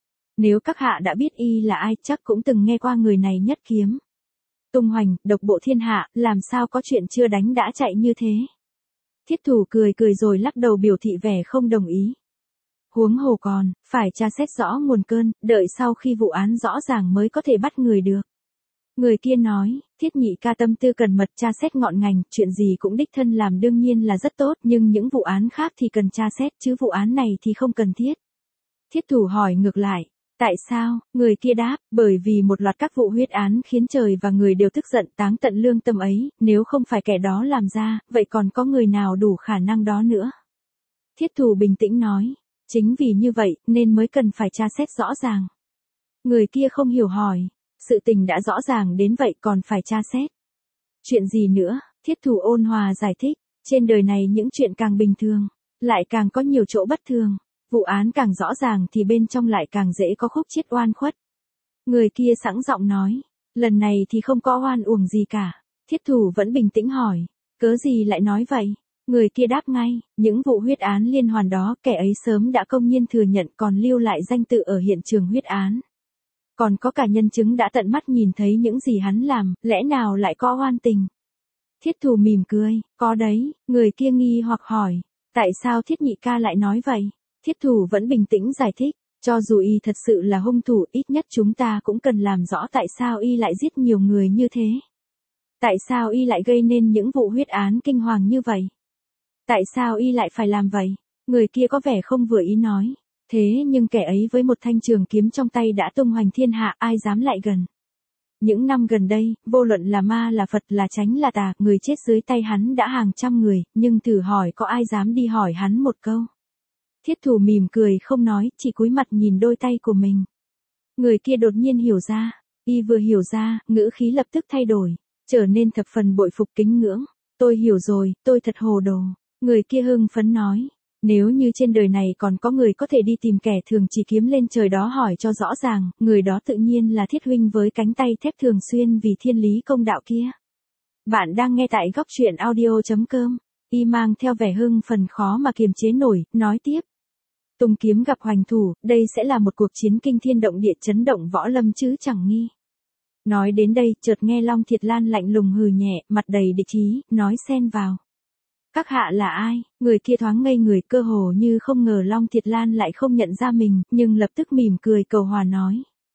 Nếu các hạ đã biết y là ai, chắc cũng từng nghe qua người này nhất kiếm tung hoành, độc bộ thiên hạ, làm sao có chuyện chưa đánh đã chạy như thế. Thiết thủ cười cười rồi lắc đầu biểu thị vẻ không đồng ý. Huống hồ còn, phải tra xét rõ nguồn cơn, đợi sau khi vụ án rõ ràng mới có thể bắt người được. Người kia nói, Thiết Nhị ca tâm tư cẩn mật tra xét ngọn ngành, chuyện gì cũng đích thân làm đương nhiên là rất tốt, nhưng những vụ án khác thì cần tra xét, chứ vụ án này thì không cần thiết. Thiết thủ hỏi ngược lại. Tại sao? Người kia đáp, bởi vì một loạt các vụ huyết án khiến trời và người đều tức giận, táng tận lương tâm ấy, nếu không phải kẻ đó làm ra, vậy còn có người nào đủ khả năng đó nữa? Thiết thủ bình tĩnh nói, chính vì như vậy, nên mới cần phải tra xét rõ ràng. Người kia không hiểu hỏi, sự tình đã rõ ràng đến vậy còn phải tra xét. Chuyện gì nữa? Thiết thủ ôn hòa giải thích, trên đời này những chuyện càng bình thường, lại càng có nhiều chỗ bất thường. Vụ án càng rõ ràng thì bên trong lại càng dễ có khúc chiết oan khuất. Người kia sẵn giọng nói, lần này thì không có oan uổng gì cả. Thiết thủ vẫn bình tĩnh hỏi, cớ gì lại nói vậy? Người kia đáp ngay, những vụ huyết án liên hoàn đó kẻ ấy sớm đã công nhiên thừa nhận còn lưu lại danh tự ở hiện trường huyết án. Còn có cả nhân chứng đã tận mắt nhìn thấy những gì hắn làm, lẽ nào lại có oan tình? Thiết thủ mỉm cười, có đấy, người kia nghi hoặc hỏi, tại sao Thiết Nhị ca lại nói vậy? Thiết thủ vẫn bình tĩnh giải thích, cho dù y thật sự là hung thủ, ít nhất chúng ta cũng cần làm rõ tại sao y lại giết nhiều người như thế. Tại sao y lại gây nên những vụ huyết án kinh hoàng như vậy? Tại sao y lại phải làm vậy? Người kia có vẻ không vừa ý nói, thế nhưng kẻ ấy với một thanh trường kiếm trong tay đã tung hoành thiên hạ, ai dám lại gần. Những năm gần đây, vô luận là ma là Phật là chánh là tà, người chết dưới tay hắn đã hàng trăm người, nhưng thử hỏi có ai dám đi hỏi hắn một câu. Thiết thủ mỉm cười không nói, chỉ cúi mặt nhìn đôi tay của mình. Người kia đột nhiên hiểu ra, y vừa hiểu ra, ngữ khí lập tức thay đổi, trở nên thập phần bội phục kính ngưỡng. Tôi hiểu rồi, tôi thật hồ đồ. Người kia hưng phấn nói, nếu như trên đời này còn có người có thể đi tìm kẻ thường chỉ kiếm lên trời đó hỏi cho rõ ràng, người đó tự nhiên là Thiết huynh với cánh tay thép thường xuyên vì thiên lý công đạo kia. Bạn đang nghe tại góc truyện audio.com. Y mang theo vẻ hưng phần khó mà kiềm chế nổi, nói tiếp. Tung kiếm gặp hoành thủ, đây sẽ là một cuộc chiến kinh thiên động địa chấn động võ lâm chứ chẳng nghi. Nói đến đây, chợt nghe Long Thiệt Lan lạnh lùng hừ nhẹ, mặt đầy địch ý, nói xen vào. Các hạ là ai? Người kia thoáng ngây người, cơ hồ như không ngờ Long Thiệt Lan lại không nhận ra mình, nhưng lập tức mỉm cười cầu hòa nói.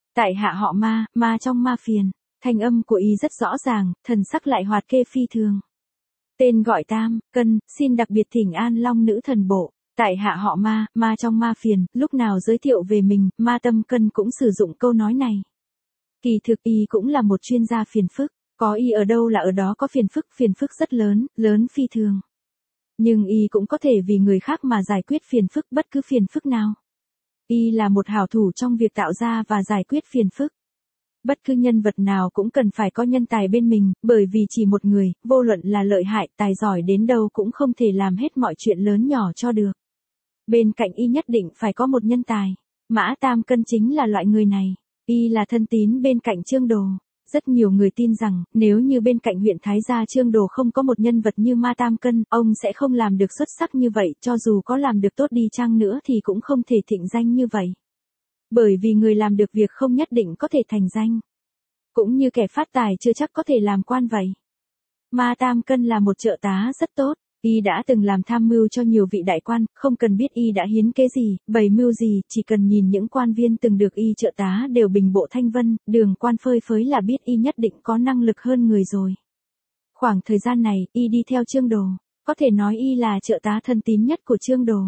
Tại hạ họ Ma, ma trong ma phiền. Thanh âm của y rất rõ ràng, thần sắc lại hoạt kê phi thường. Tên gọi Tam Cân, xin đặc biệt thỉnh an Long nữ thần bộ. Tại hạ họ Ma, ma trong ma phiền, lúc nào giới thiệu về mình, Ma Tâm Cân cũng sử dụng câu nói này. Kỳ thực y cũng là một chuyên gia phiền phức, có y ở đâu là ở đó có phiền phức rất lớn, lớn phi thường. Nhưng y cũng có thể vì người khác mà giải quyết phiền phức bất cứ phiền phức nào. Y là một hảo thủ trong việc tạo ra và giải quyết phiền phức. Bất cứ nhân vật nào cũng cần phải có nhân tài bên mình, bởi vì chỉ một người, vô luận là lợi hại, tài giỏi đến đâu cũng không thể làm hết mọi chuyện lớn nhỏ cho được. Bên cạnh y nhất định phải có một nhân tài. Mã Tam Cân chính là loại người này. Y là thân tín bên cạnh Trương Đồ. Rất nhiều người tin rằng, nếu như bên cạnh huyện Thái Gia Trương Đồ không có một nhân vật như Ma Tam Cân, ông sẽ không làm được xuất sắc như vậy, cho dù có làm được tốt đi chăng nữa thì cũng không thể thịnh danh như vậy. Bởi vì người làm được việc không nhất định có thể thành danh. Cũng như kẻ phát tài chưa chắc có thể làm quan vậy. Ma Tam Cân là một trợ tá rất tốt. Y đã từng làm tham mưu cho nhiều vị đại quan, không cần biết y đã hiến kế gì, bày mưu gì, chỉ cần nhìn những quan viên từng được y trợ tá đều bình bộ thanh vân, đường quan phơi phới là biết y nhất định có năng lực hơn người rồi. Khoảng thời gian này, y đi theo Trương Đồ, có thể nói y là trợ tá thân tín nhất của Trương Đồ.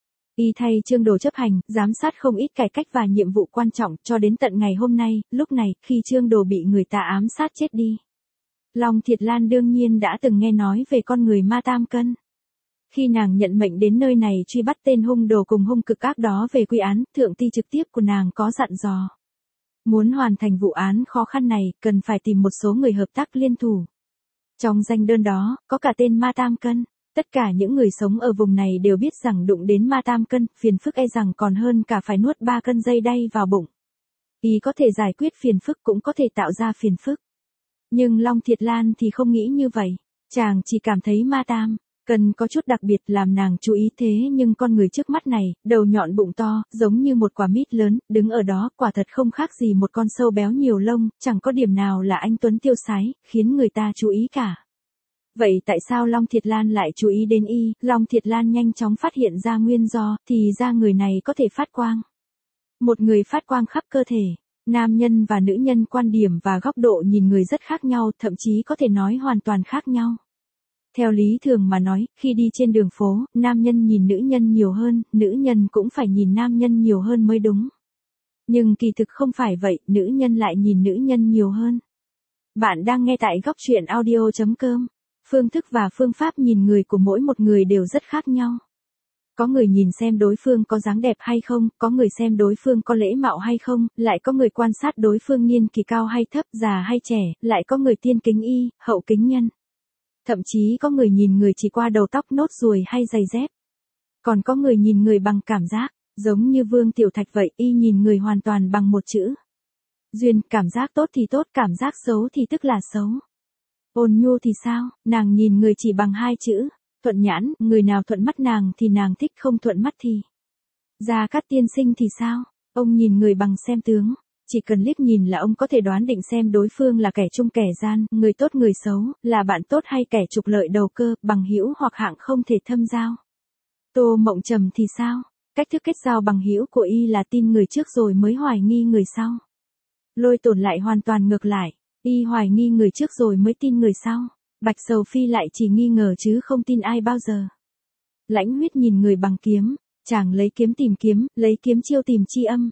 Y thay Trương Đồ chấp hành, giám sát không ít cải cách và nhiệm vụ quan trọng cho đến tận ngày hôm nay, lúc này, khi Trương Đồ bị người ta ám sát chết đi. Long Thiệt Lan đương nhiên đã từng nghe nói về con người Ma Tam Cân. Khi nàng nhận mệnh đến nơi này truy bắt tên hung đồ cùng hung cực ác đó về quy án, thượng ty trực tiếp của nàng có dặn dò. Muốn hoàn thành vụ án khó khăn này, cần phải tìm một số người hợp tác liên thủ. Trong danh đơn đó, có cả tên Ma Tam Cân. Tất cả những người sống ở vùng này đều biết rằng đụng đến Ma Tam Cân, phiền phức e rằng còn hơn cả phải nuốt 3 cân dây đay vào bụng. Y có thể giải quyết phiền phức cũng có thể tạo ra phiền phức. Nhưng Long Thiệt Lan thì không nghĩ như vậy. Chàng chỉ cảm thấy Ma Tam Cân có chút đặc biệt làm nàng chú ý thế nhưng con người trước mắt này, đầu nhọn bụng to, giống như một quả mít lớn, đứng ở đó quả thật không khác gì một con sâu béo nhiều lông, chẳng có điểm nào là anh tuấn tiêu sái, khiến người ta chú ý cả. Vậy tại sao Long Thiệt Lan lại chú ý đến y? Long Thiệt Lan nhanh chóng phát hiện ra nguyên do, thì ra người này có thể phát quang. Một người phát quang khắp cơ thể. Nam nhân và nữ nhân quan điểm và góc độ nhìn người rất khác nhau, thậm chí có thể nói hoàn toàn khác nhau. Theo lý thường mà nói, khi đi trên đường phố, nam nhân nhìn nữ nhân nhiều hơn, nữ nhân cũng phải nhìn nam nhân nhiều hơn mới đúng. Nhưng kỳ thực không phải vậy, nữ nhân lại nhìn nữ nhân nhiều hơn. Bạn đang nghe tại góc truyện audio.com. Phương thức và phương pháp nhìn người của mỗi một người đều rất khác nhau. Có người nhìn xem đối phương có dáng đẹp hay không, có người xem đối phương có lễ mạo hay không, lại có người quan sát đối phương niên kỳ cao hay thấp, già hay trẻ, lại có người tiên kính y, hậu kính nhân. Thậm chí có người nhìn người chỉ qua đầu tóc nốt ruồi hay giày dép. Còn có người nhìn người bằng cảm giác, giống như Vương Tiểu Thạch vậy, y nhìn người hoàn toàn bằng một chữ. Duyên, cảm giác tốt thì tốt, cảm giác xấu thì tức là xấu. Ôn nhu thì sao, nàng nhìn người chỉ bằng 2 chữ. Thuận nhãn, người nào thuận mắt nàng thì nàng thích, không thuận mắt thì. Gia Cát tiên sinh thì sao, ông nhìn người bằng xem tướng. Chỉ cần liếc nhìn là ông có thể đoán định xem đối phương là kẻ trung kẻ gian, người tốt người xấu, là bạn tốt hay kẻ trục lợi đầu cơ, bằng hữu hoặc hạng không thể thâm giao. Tô Mộng Trầm thì sao, cách thức kết giao bằng hữu của y là tin người trước rồi mới hoài nghi người sau. Lôi Tổn lại hoàn toàn ngược lại, y hoài nghi người trước rồi mới tin người sau. Bạch Sầu Phi lại chỉ nghi ngờ chứ không tin ai bao giờ. Lãnh Huyết nhìn người bằng kiếm, chàng lấy kiếm tìm kiếm, lấy kiếm chiêu tìm chi âm.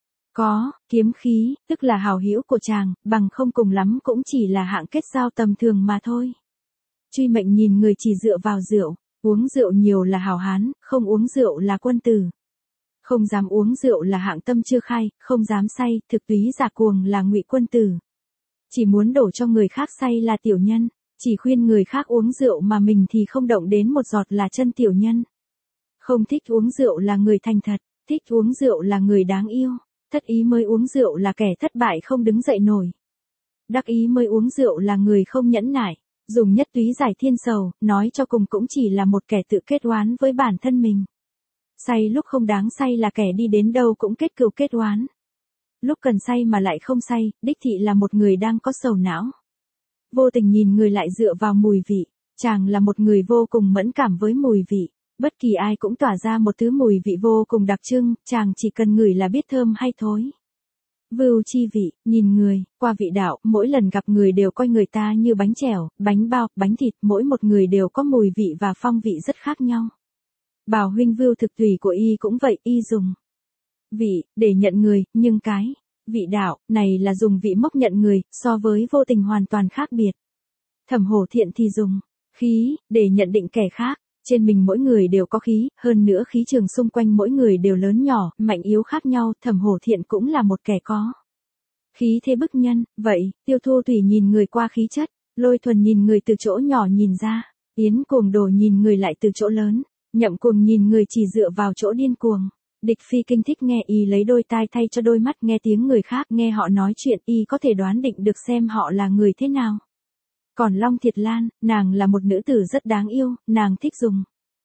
Có, kiếm khí, tức là hảo hữu của chàng, bằng không cùng lắm cũng chỉ là hạng kết giao tầm thường mà thôi. Truy Mệnh nhìn người chỉ dựa vào rượu, uống rượu nhiều là hảo hán, không uống rượu là quân tử. Không dám uống rượu là hạng tâm chưa khai, không dám say, thực túy giả cuồng là ngụy quân tử. Chỉ muốn đổ cho người khác say là tiểu nhân. Chỉ khuyên người khác uống rượu mà mình thì không động đến một giọt là chân tiểu nhân. Không thích uống rượu là người thành thật, thích uống rượu là người đáng yêu. Thất ý mới uống rượu là kẻ thất bại không đứng dậy nổi. Đắc ý mới uống rượu là người không nhẫn nại. Dùng nhất túy giải thiên sầu, nói cho cùng cũng chỉ là một kẻ tự kết oán với bản thân mình. Say lúc không đáng say là kẻ đi đến đâu cũng kết cừu kết oán. Lúc cần say mà lại không say, đích thị là một người đang có sầu não. Vô tình nhìn người lại dựa vào mùi vị, chàng là một người vô cùng mẫn cảm với mùi vị. Bất kỳ ai cũng tỏa ra một thứ mùi vị vô cùng đặc trưng, chàng chỉ cần ngửi là biết thơm hay thối. Vưu chi vị, nhìn người, qua vị đạo, mỗi lần gặp người đều coi người ta như bánh chèo, bánh bao, bánh thịt, mỗi một người đều có mùi vị và phong vị rất khác nhau. Bảo huynh vưu thực tùy của y cũng vậy, y dùng vị, để nhận người, nhưng cái vị đạo, này là dùng vị mốc nhận người, so với vô tình hoàn toàn khác biệt. Thẩm Hổ Thiện thì dùng khí, để nhận định kẻ khác. Trên mình mỗi người đều có khí, hơn nữa khí trường xung quanh mỗi người đều lớn nhỏ, mạnh yếu khác nhau, Thẩm Hổ Thiện cũng là một kẻ có khí thế bức nhân, vậy, Tiêu Thu Thủy nhìn người qua khí chất, Lôi Thuần nhìn người từ chỗ nhỏ nhìn ra, Yến Cuồng Đồ nhìn người lại từ chỗ lớn, Nhậm Cuồng nhìn người chỉ dựa vào chỗ điên cuồng. Địch Phi Kinh thích nghe y lấy đôi tai thay cho đôi mắt nghe tiếng người khác, nghe họ nói chuyện y có thể đoán định được xem họ là người thế nào. Còn Long Thiệt Lan, nàng là một nữ tử rất đáng yêu, nàng thích dùng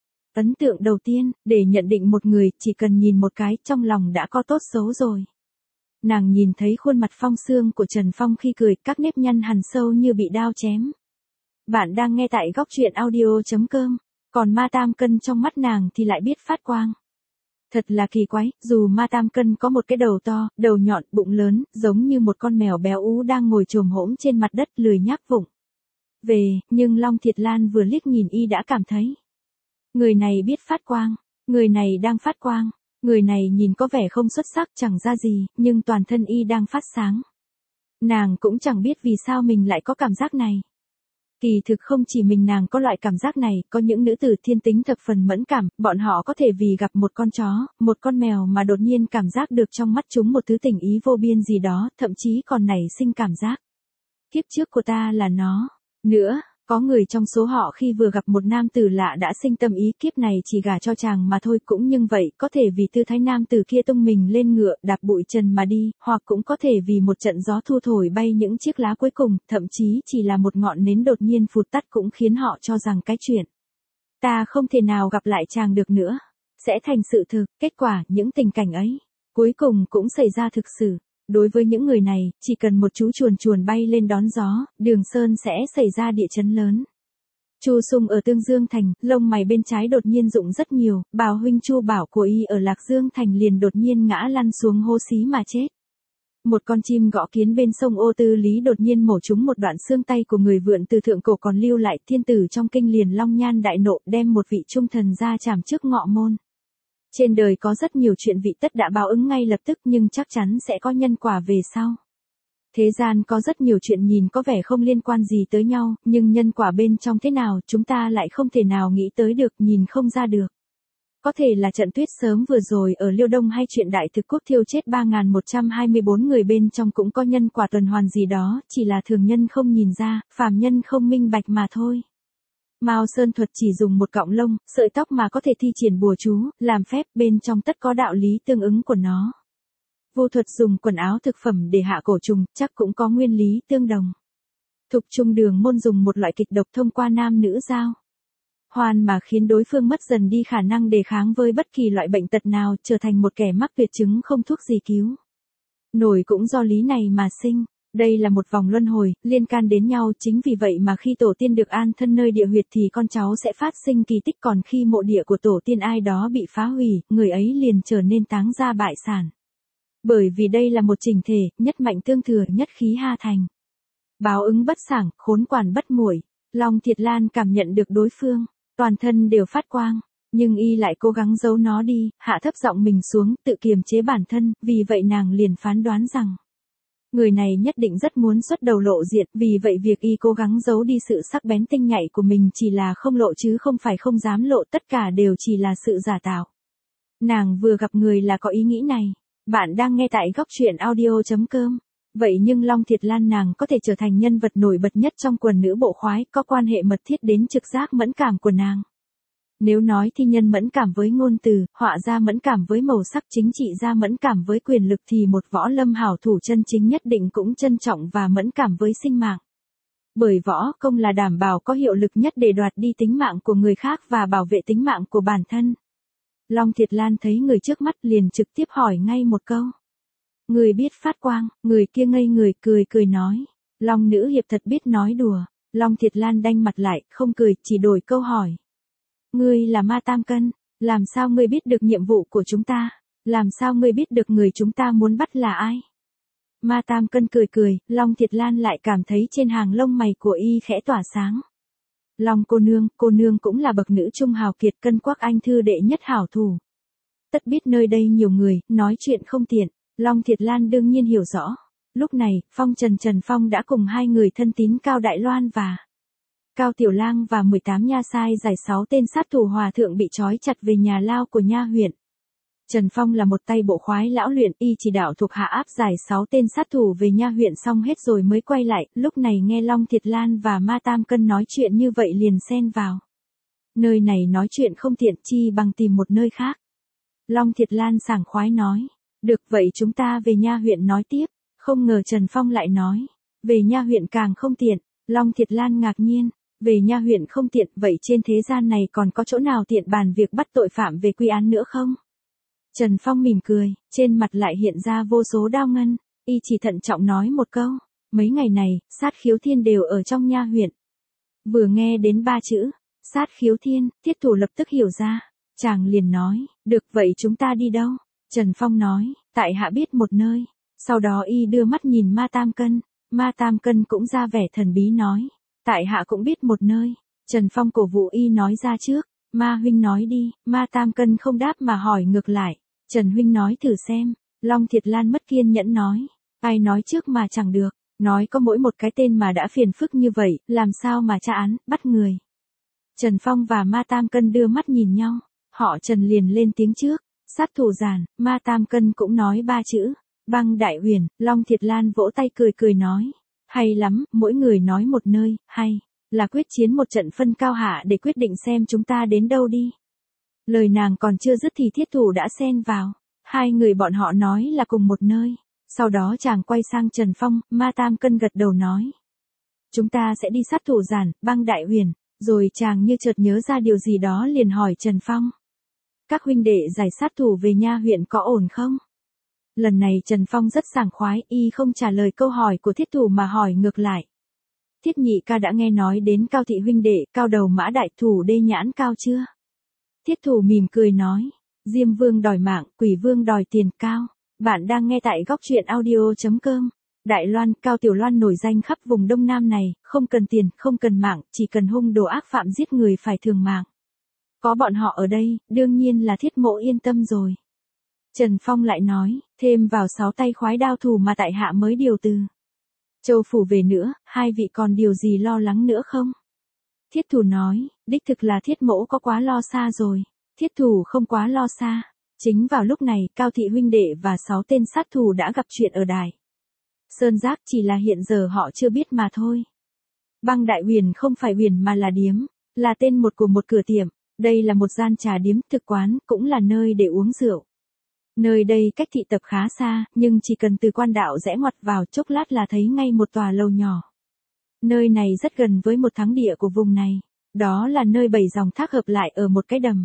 ấn tượng đầu tiên, để nhận định một người, chỉ cần nhìn một cái, trong lòng đã có tốt xấu rồi. Nàng nhìn thấy khuôn mặt phong sương của Trần Phong khi cười, các nếp nhăn hằn sâu như bị đao chém. Bạn đang nghe tại góc truyện audio.com, còn ma tam cân trong mắt nàng thì lại biết phát quang. Thật là kỳ quái, dù ma tam cân có một cái đầu to, đầu nhọn, bụng lớn, giống như một con mèo béo ú đang ngồi chồm hổm trên mặt đất lười nhác vụng về, nhưng Long Thiệt Lan vừa liếc nhìn y đã cảm thấy. Người này biết phát quang, người này đang phát quang, người này nhìn có vẻ không xuất sắc chẳng ra gì, nhưng toàn thân y đang phát sáng. Nàng cũng chẳng biết vì sao mình lại có cảm giác này. Kỳ thực không chỉ mình nàng có loại cảm giác này, có những nữ tử thiên tính thập phần mẫn cảm, bọn họ có thể vì gặp một con chó, một con mèo mà đột nhiên cảm giác được trong mắt chúng một thứ tình ý vô biên gì đó, thậm chí còn nảy sinh cảm giác. Kiếp trước của ta là nó. Nữa, có người trong số họ khi vừa gặp một nam tử lạ đã sinh tâm ý kiếp này chỉ gả cho chàng mà thôi, cũng nhưng vậy, có thể vì tư thái nam tử kia tung mình lên ngựa, đạp bụi trần mà đi, hoặc cũng có thể vì một trận gió thu thổi bay những chiếc lá cuối cùng, thậm chí chỉ là một ngọn nến đột nhiên phụt tắt cũng khiến họ cho rằng cái chuyện ta không thể nào gặp lại chàng được nữa sẽ thành sự thực, kết quả những tình cảnh ấy cuối cùng cũng xảy ra thực sự. Đối với những người này, chỉ cần một chú chuồn chuồn bay lên đón gió, Đường Sơn sẽ xảy ra địa chấn lớn. Chu Sung ở Tương Dương Thành, lông mày bên trái đột nhiên rụng rất nhiều, Bảo huynh Chu Bảo của y ở Lạc Dương Thành liền đột nhiên ngã lăn xuống hố xí mà chết. Một con chim gõ kiến bên sông Ô Tư Lý đột nhiên mổ trúng một đoạn xương tay của người vượn từ thượng cổ còn lưu lại, thiên tử trong kinh liền long nhan đại nộ đem một vị trung thần ra trảm trước ngọ môn. Trên đời có rất nhiều chuyện vị tất đã báo ứng ngay lập tức nhưng chắc chắn sẽ có nhân quả về sau. Thế gian có rất nhiều chuyện nhìn có vẻ không liên quan gì tới nhau, nhưng nhân quả bên trong thế nào chúng ta lại không thể nào nghĩ tới được, nhìn không ra được. Có thể là trận tuyết sớm vừa rồi ở Liêu Đông hay chuyện đại thực quốc thiêu chết 3.124 người bên trong cũng có nhân quả tuần hoàn gì đó, chỉ là thường nhân không nhìn ra, phàm nhân không minh bạch mà thôi. Mao Sơn thuật chỉ dùng một cọng lông, sợi tóc mà có thể thi triển bùa chú, làm phép, bên trong tất có đạo lý tương ứng của nó. Vu thuật dùng quần áo thực phẩm để hạ cổ trùng, chắc cũng có nguyên lý tương đồng. Thục Trung Đường môn dùng một loại kịch độc thông qua nam nữ giao hoan mà khiến đối phương mất dần đi khả năng đề kháng với bất kỳ loại bệnh tật nào, trở thành một kẻ mắc tuyệt chứng không thuốc gì cứu nổi, cũng do lý này mà sinh. Đây là một vòng luân hồi, liên can đến nhau, chính vì vậy mà khi tổ tiên được an thân nơi địa huyệt thì con cháu sẽ phát sinh kỳ tích, còn khi mộ địa của tổ tiên ai đó bị phá hủy, người ấy liền trở nên táng gia bại sản. Bởi vì đây là một chỉnh thể, nhất mạnh tương thừa, nhất khí ha thành. Báo ứng bất sảng, khốn quản bất muội. Long Thiệt Lan cảm nhận được đối phương, toàn thân đều phát quang, nhưng y lại cố gắng giấu nó đi, hạ thấp giọng mình xuống, tự kiềm chế bản thân, vì vậy nàng liền phán đoán rằng người này nhất định rất muốn xuất đầu lộ diện, vì vậy việc y cố gắng giấu đi sự sắc bén tinh nhạy của mình chỉ là không lộ chứ không phải không dám lộ, tất cả đều chỉ là sự giả tạo. Nàng vừa gặp người là có ý nghĩ này. Bạn đang nghe tại góc truyện audio.com. Vậy nhưng Long Thiệt Lan nàng có thể trở thành nhân vật nổi bật nhất trong quần nữ bộ khoái, có quan hệ mật thiết đến trực giác mẫn cảm của nàng. Nếu nói thi nhân mẫn cảm với ngôn từ, họa gia mẫn cảm với màu sắc, chính trị gia mẫn cảm với quyền lực thì một võ lâm hảo thủ chân chính nhất định cũng trân trọng và mẫn cảm với sinh mạng. Bởi võ công là đảm bảo có hiệu lực nhất để đoạt đi tính mạng của người khác và bảo vệ tính mạng của bản thân. Long Thiệt Lan thấy người trước mắt liền trực tiếp hỏi ngay một câu. Người biết phát quang, người kia ngây người cười nói. Long nữ hiệp thật biết nói đùa. Long Thiệt Lan đanh mặt lại, không cười, chỉ đổi câu hỏi. Ngươi là ma tam cân, làm sao ngươi biết được nhiệm vụ của chúng ta? Làm sao ngươi biết được người chúng ta muốn bắt là ai? Ma Tam Cân cười cười, Long Thiệt Lan lại cảm thấy trên hàng lông mày của y khẽ tỏa sáng. Long cô nương cũng là bậc nữ trung hào kiệt, Cân Quắc Anh thư đệ nhất hảo thủ. Tất biết nơi đây nhiều người, nói chuyện không tiện, Long Thiệt Lan đương nhiên hiểu rõ. Lúc này, Phong Trần Phong đã cùng hai người thân tín Cao Đại Loan và Cao Tiểu Lang và 18 nha sai giải 6 tên sát thủ hòa thượng bị trói chặt về nhà lao của nha huyện. Trần Phong là một tay bộ khoái lão luyện, y chỉ đạo thuộc hạ áp giải 6 tên sát thủ về nha huyện xong hết rồi mới quay lại, lúc này nghe Long Thiệt Lan và Ma Tam Cân nói chuyện như vậy liền xen vào. Nơi này nói chuyện không tiện, chi bằng tìm một nơi khác. Long Thiệt Lan sảng khoái nói, được vậy chúng ta về nha huyện nói tiếp, không ngờ Trần Phong lại nói, về nha huyện càng không tiện. Long Thiệt Lan ngạc nhiên, về nha huyện không tiện, vậy trên thế gian này còn có chỗ nào tiện bàn việc bắt tội phạm về quy án nữa không? Trần Phong mỉm cười, trên mặt lại hiện ra vô số đao ngân, y chỉ thận trọng nói một câu, mấy ngày này, Sát Khiếu Thiên đều ở trong nha huyện. Vừa nghe đến 3 chữ, Sát Khiếu Thiên, Thiết Thủ lập tức hiểu ra, chàng liền nói, được vậy chúng ta đi đâu? Trần Phong nói, tại hạ biết một nơi, sau đó y đưa mắt nhìn Ma Tam Cân, Ma Tam Cân cũng ra vẻ thần bí nói, tại hạ cũng biết một nơi. Trần Phong cổ vũ y nói ra trước, Ma huynh nói đi, Ma Tam Cân không đáp mà hỏi ngược lại, Trần huynh nói thử xem. Long Thiệt Lan mất kiên nhẫn nói, ai nói trước mà chẳng được, nói có mỗi một cái tên mà đã phiền phức như vậy, làm sao mà tra án, bắt người. Trần Phong và Ma Tam Cân đưa mắt nhìn nhau, họ Trần liền lên tiếng trước, sát thủ giản. Ma Tam Cân cũng nói 3 chữ, Băng Đại Huyền. Long Thiệt Lan vỗ tay cười cười nói, hay lắm, mỗi người nói một nơi, hay là quyết chiến một trận phân cao hạ để quyết định xem chúng ta đến đâu đi. Lời nàng còn chưa dứt thì Thiết Thủ đã xen vào, hai người bọn họ nói là cùng một nơi. Sau đó chàng quay sang Trần Phong, Ma Tam Cân gật đầu nói, chúng ta sẽ đi sát thủ giản, Băng Đại Huyền. Rồi chàng như chợt nhớ ra điều gì đó liền hỏi Trần Phong, các huynh đệ giải sát thủ về nha huyện có ổn không? Lần này Trần Phong rất sảng khoái, y không trả lời câu hỏi của Thiết Thủ mà hỏi ngược lại. Thiết nhị ca đã nghe nói đến Cao thị huynh đệ, Cao đầu mã đại thủ đê nhãn Cao chưa? Thiết Thủ mỉm cười nói, Diêm Vương đòi mạng, Quỷ Vương đòi tiền Cao. Bạn đang nghe tại góc truyện audio.com. Đại Loan, Cao Tiểu Loan nổi danh khắp vùng Đông Nam này, không cần tiền, không cần mạng, chỉ cần hung đồ ác phạm giết người phải thường mạng. Có bọn họ ở đây, đương nhiên là Thiết mỗ yên tâm rồi. Trần Phong lại nói, thêm vào 6 tay khoái đao thủ mà tại hạ mới điều từ Châu phủ về nữa, hai vị còn điều gì lo lắng nữa không? Thiết Thủ nói, đích thực là Thiết mỗ có quá lo xa rồi. Thiết Thủ không quá lo xa. Chính vào lúc này, Cao thị huynh đệ và 6 tên sát thủ đã gặp chuyện ở đài Sơn Giác, chỉ là hiện giờ họ chưa biết mà thôi. Băng Đại Huyền không phải huyền mà là điếm, là tên một của một cửa tiệm. Đây là một gian trà điếm, thực quán, cũng là nơi để uống rượu. Nơi đây cách thị tập khá xa, nhưng chỉ cần từ quan đạo rẽ ngoặt vào chốc lát là thấy ngay một tòa lầu nhỏ. Nơi này rất gần với một thắng địa của vùng này. Đó là nơi 7 dòng thác hợp lại ở một cái đầm.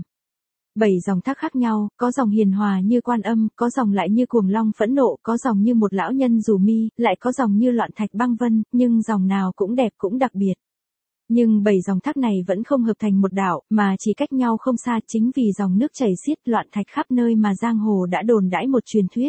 7 dòng thác khác nhau, có dòng hiền hòa như Quan Âm, có dòng lại như Cuồng Long phẫn nộ, có dòng như một lão nhân rủ mi, lại có dòng như Loạn Thạch băng vân, nhưng dòng nào cũng đẹp cũng đặc biệt. Nhưng 7 dòng thác này vẫn không hợp thành một đảo, mà chỉ cách nhau không xa, chính vì dòng nước chảy xiết loạn thạch khắp nơi mà giang hồ đã đồn đãi một truyền thuyết.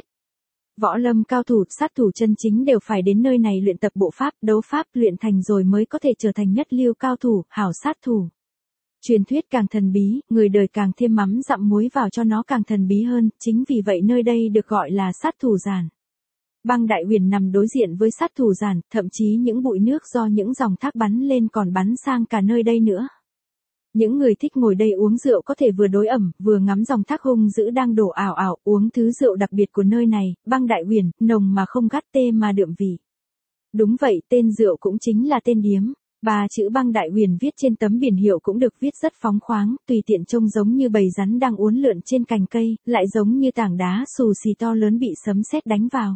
Võ lâm cao thủ, sát thủ chân chính đều phải đến nơi này luyện tập bộ pháp, đấu pháp, luyện thành rồi mới có thể trở thành nhất lưu cao thủ, hảo sát thủ. Truyền thuyết càng thần bí, người đời càng thêm mắm dặm muối vào cho nó càng thần bí hơn, chính vì vậy nơi đây được gọi là sát thủ giản. Băng Đại Huyền nằm đối diện với sát thủ giản, thậm chí những bụi nước do những dòng thác bắn lên còn bắn sang cả nơi đây nữa. Những người thích ngồi đây uống rượu có thể vừa đối ẩm, vừa ngắm dòng thác hung dữ đang đổ ảo ảo, uống thứ rượu đặc biệt của nơi này, Băng Đại Huyền, nồng mà không gắt, tê mà đượm vị. Đúng vậy, tên rượu cũng chính là tên điếm. 3 chữ Băng Đại Huyền viết trên tấm biển hiệu cũng được viết rất phóng khoáng, tùy tiện trông giống như bầy rắn đang uốn lượn trên cành cây, lại giống như tảng đá xù xì to lớn bị sấm sét đánh vào.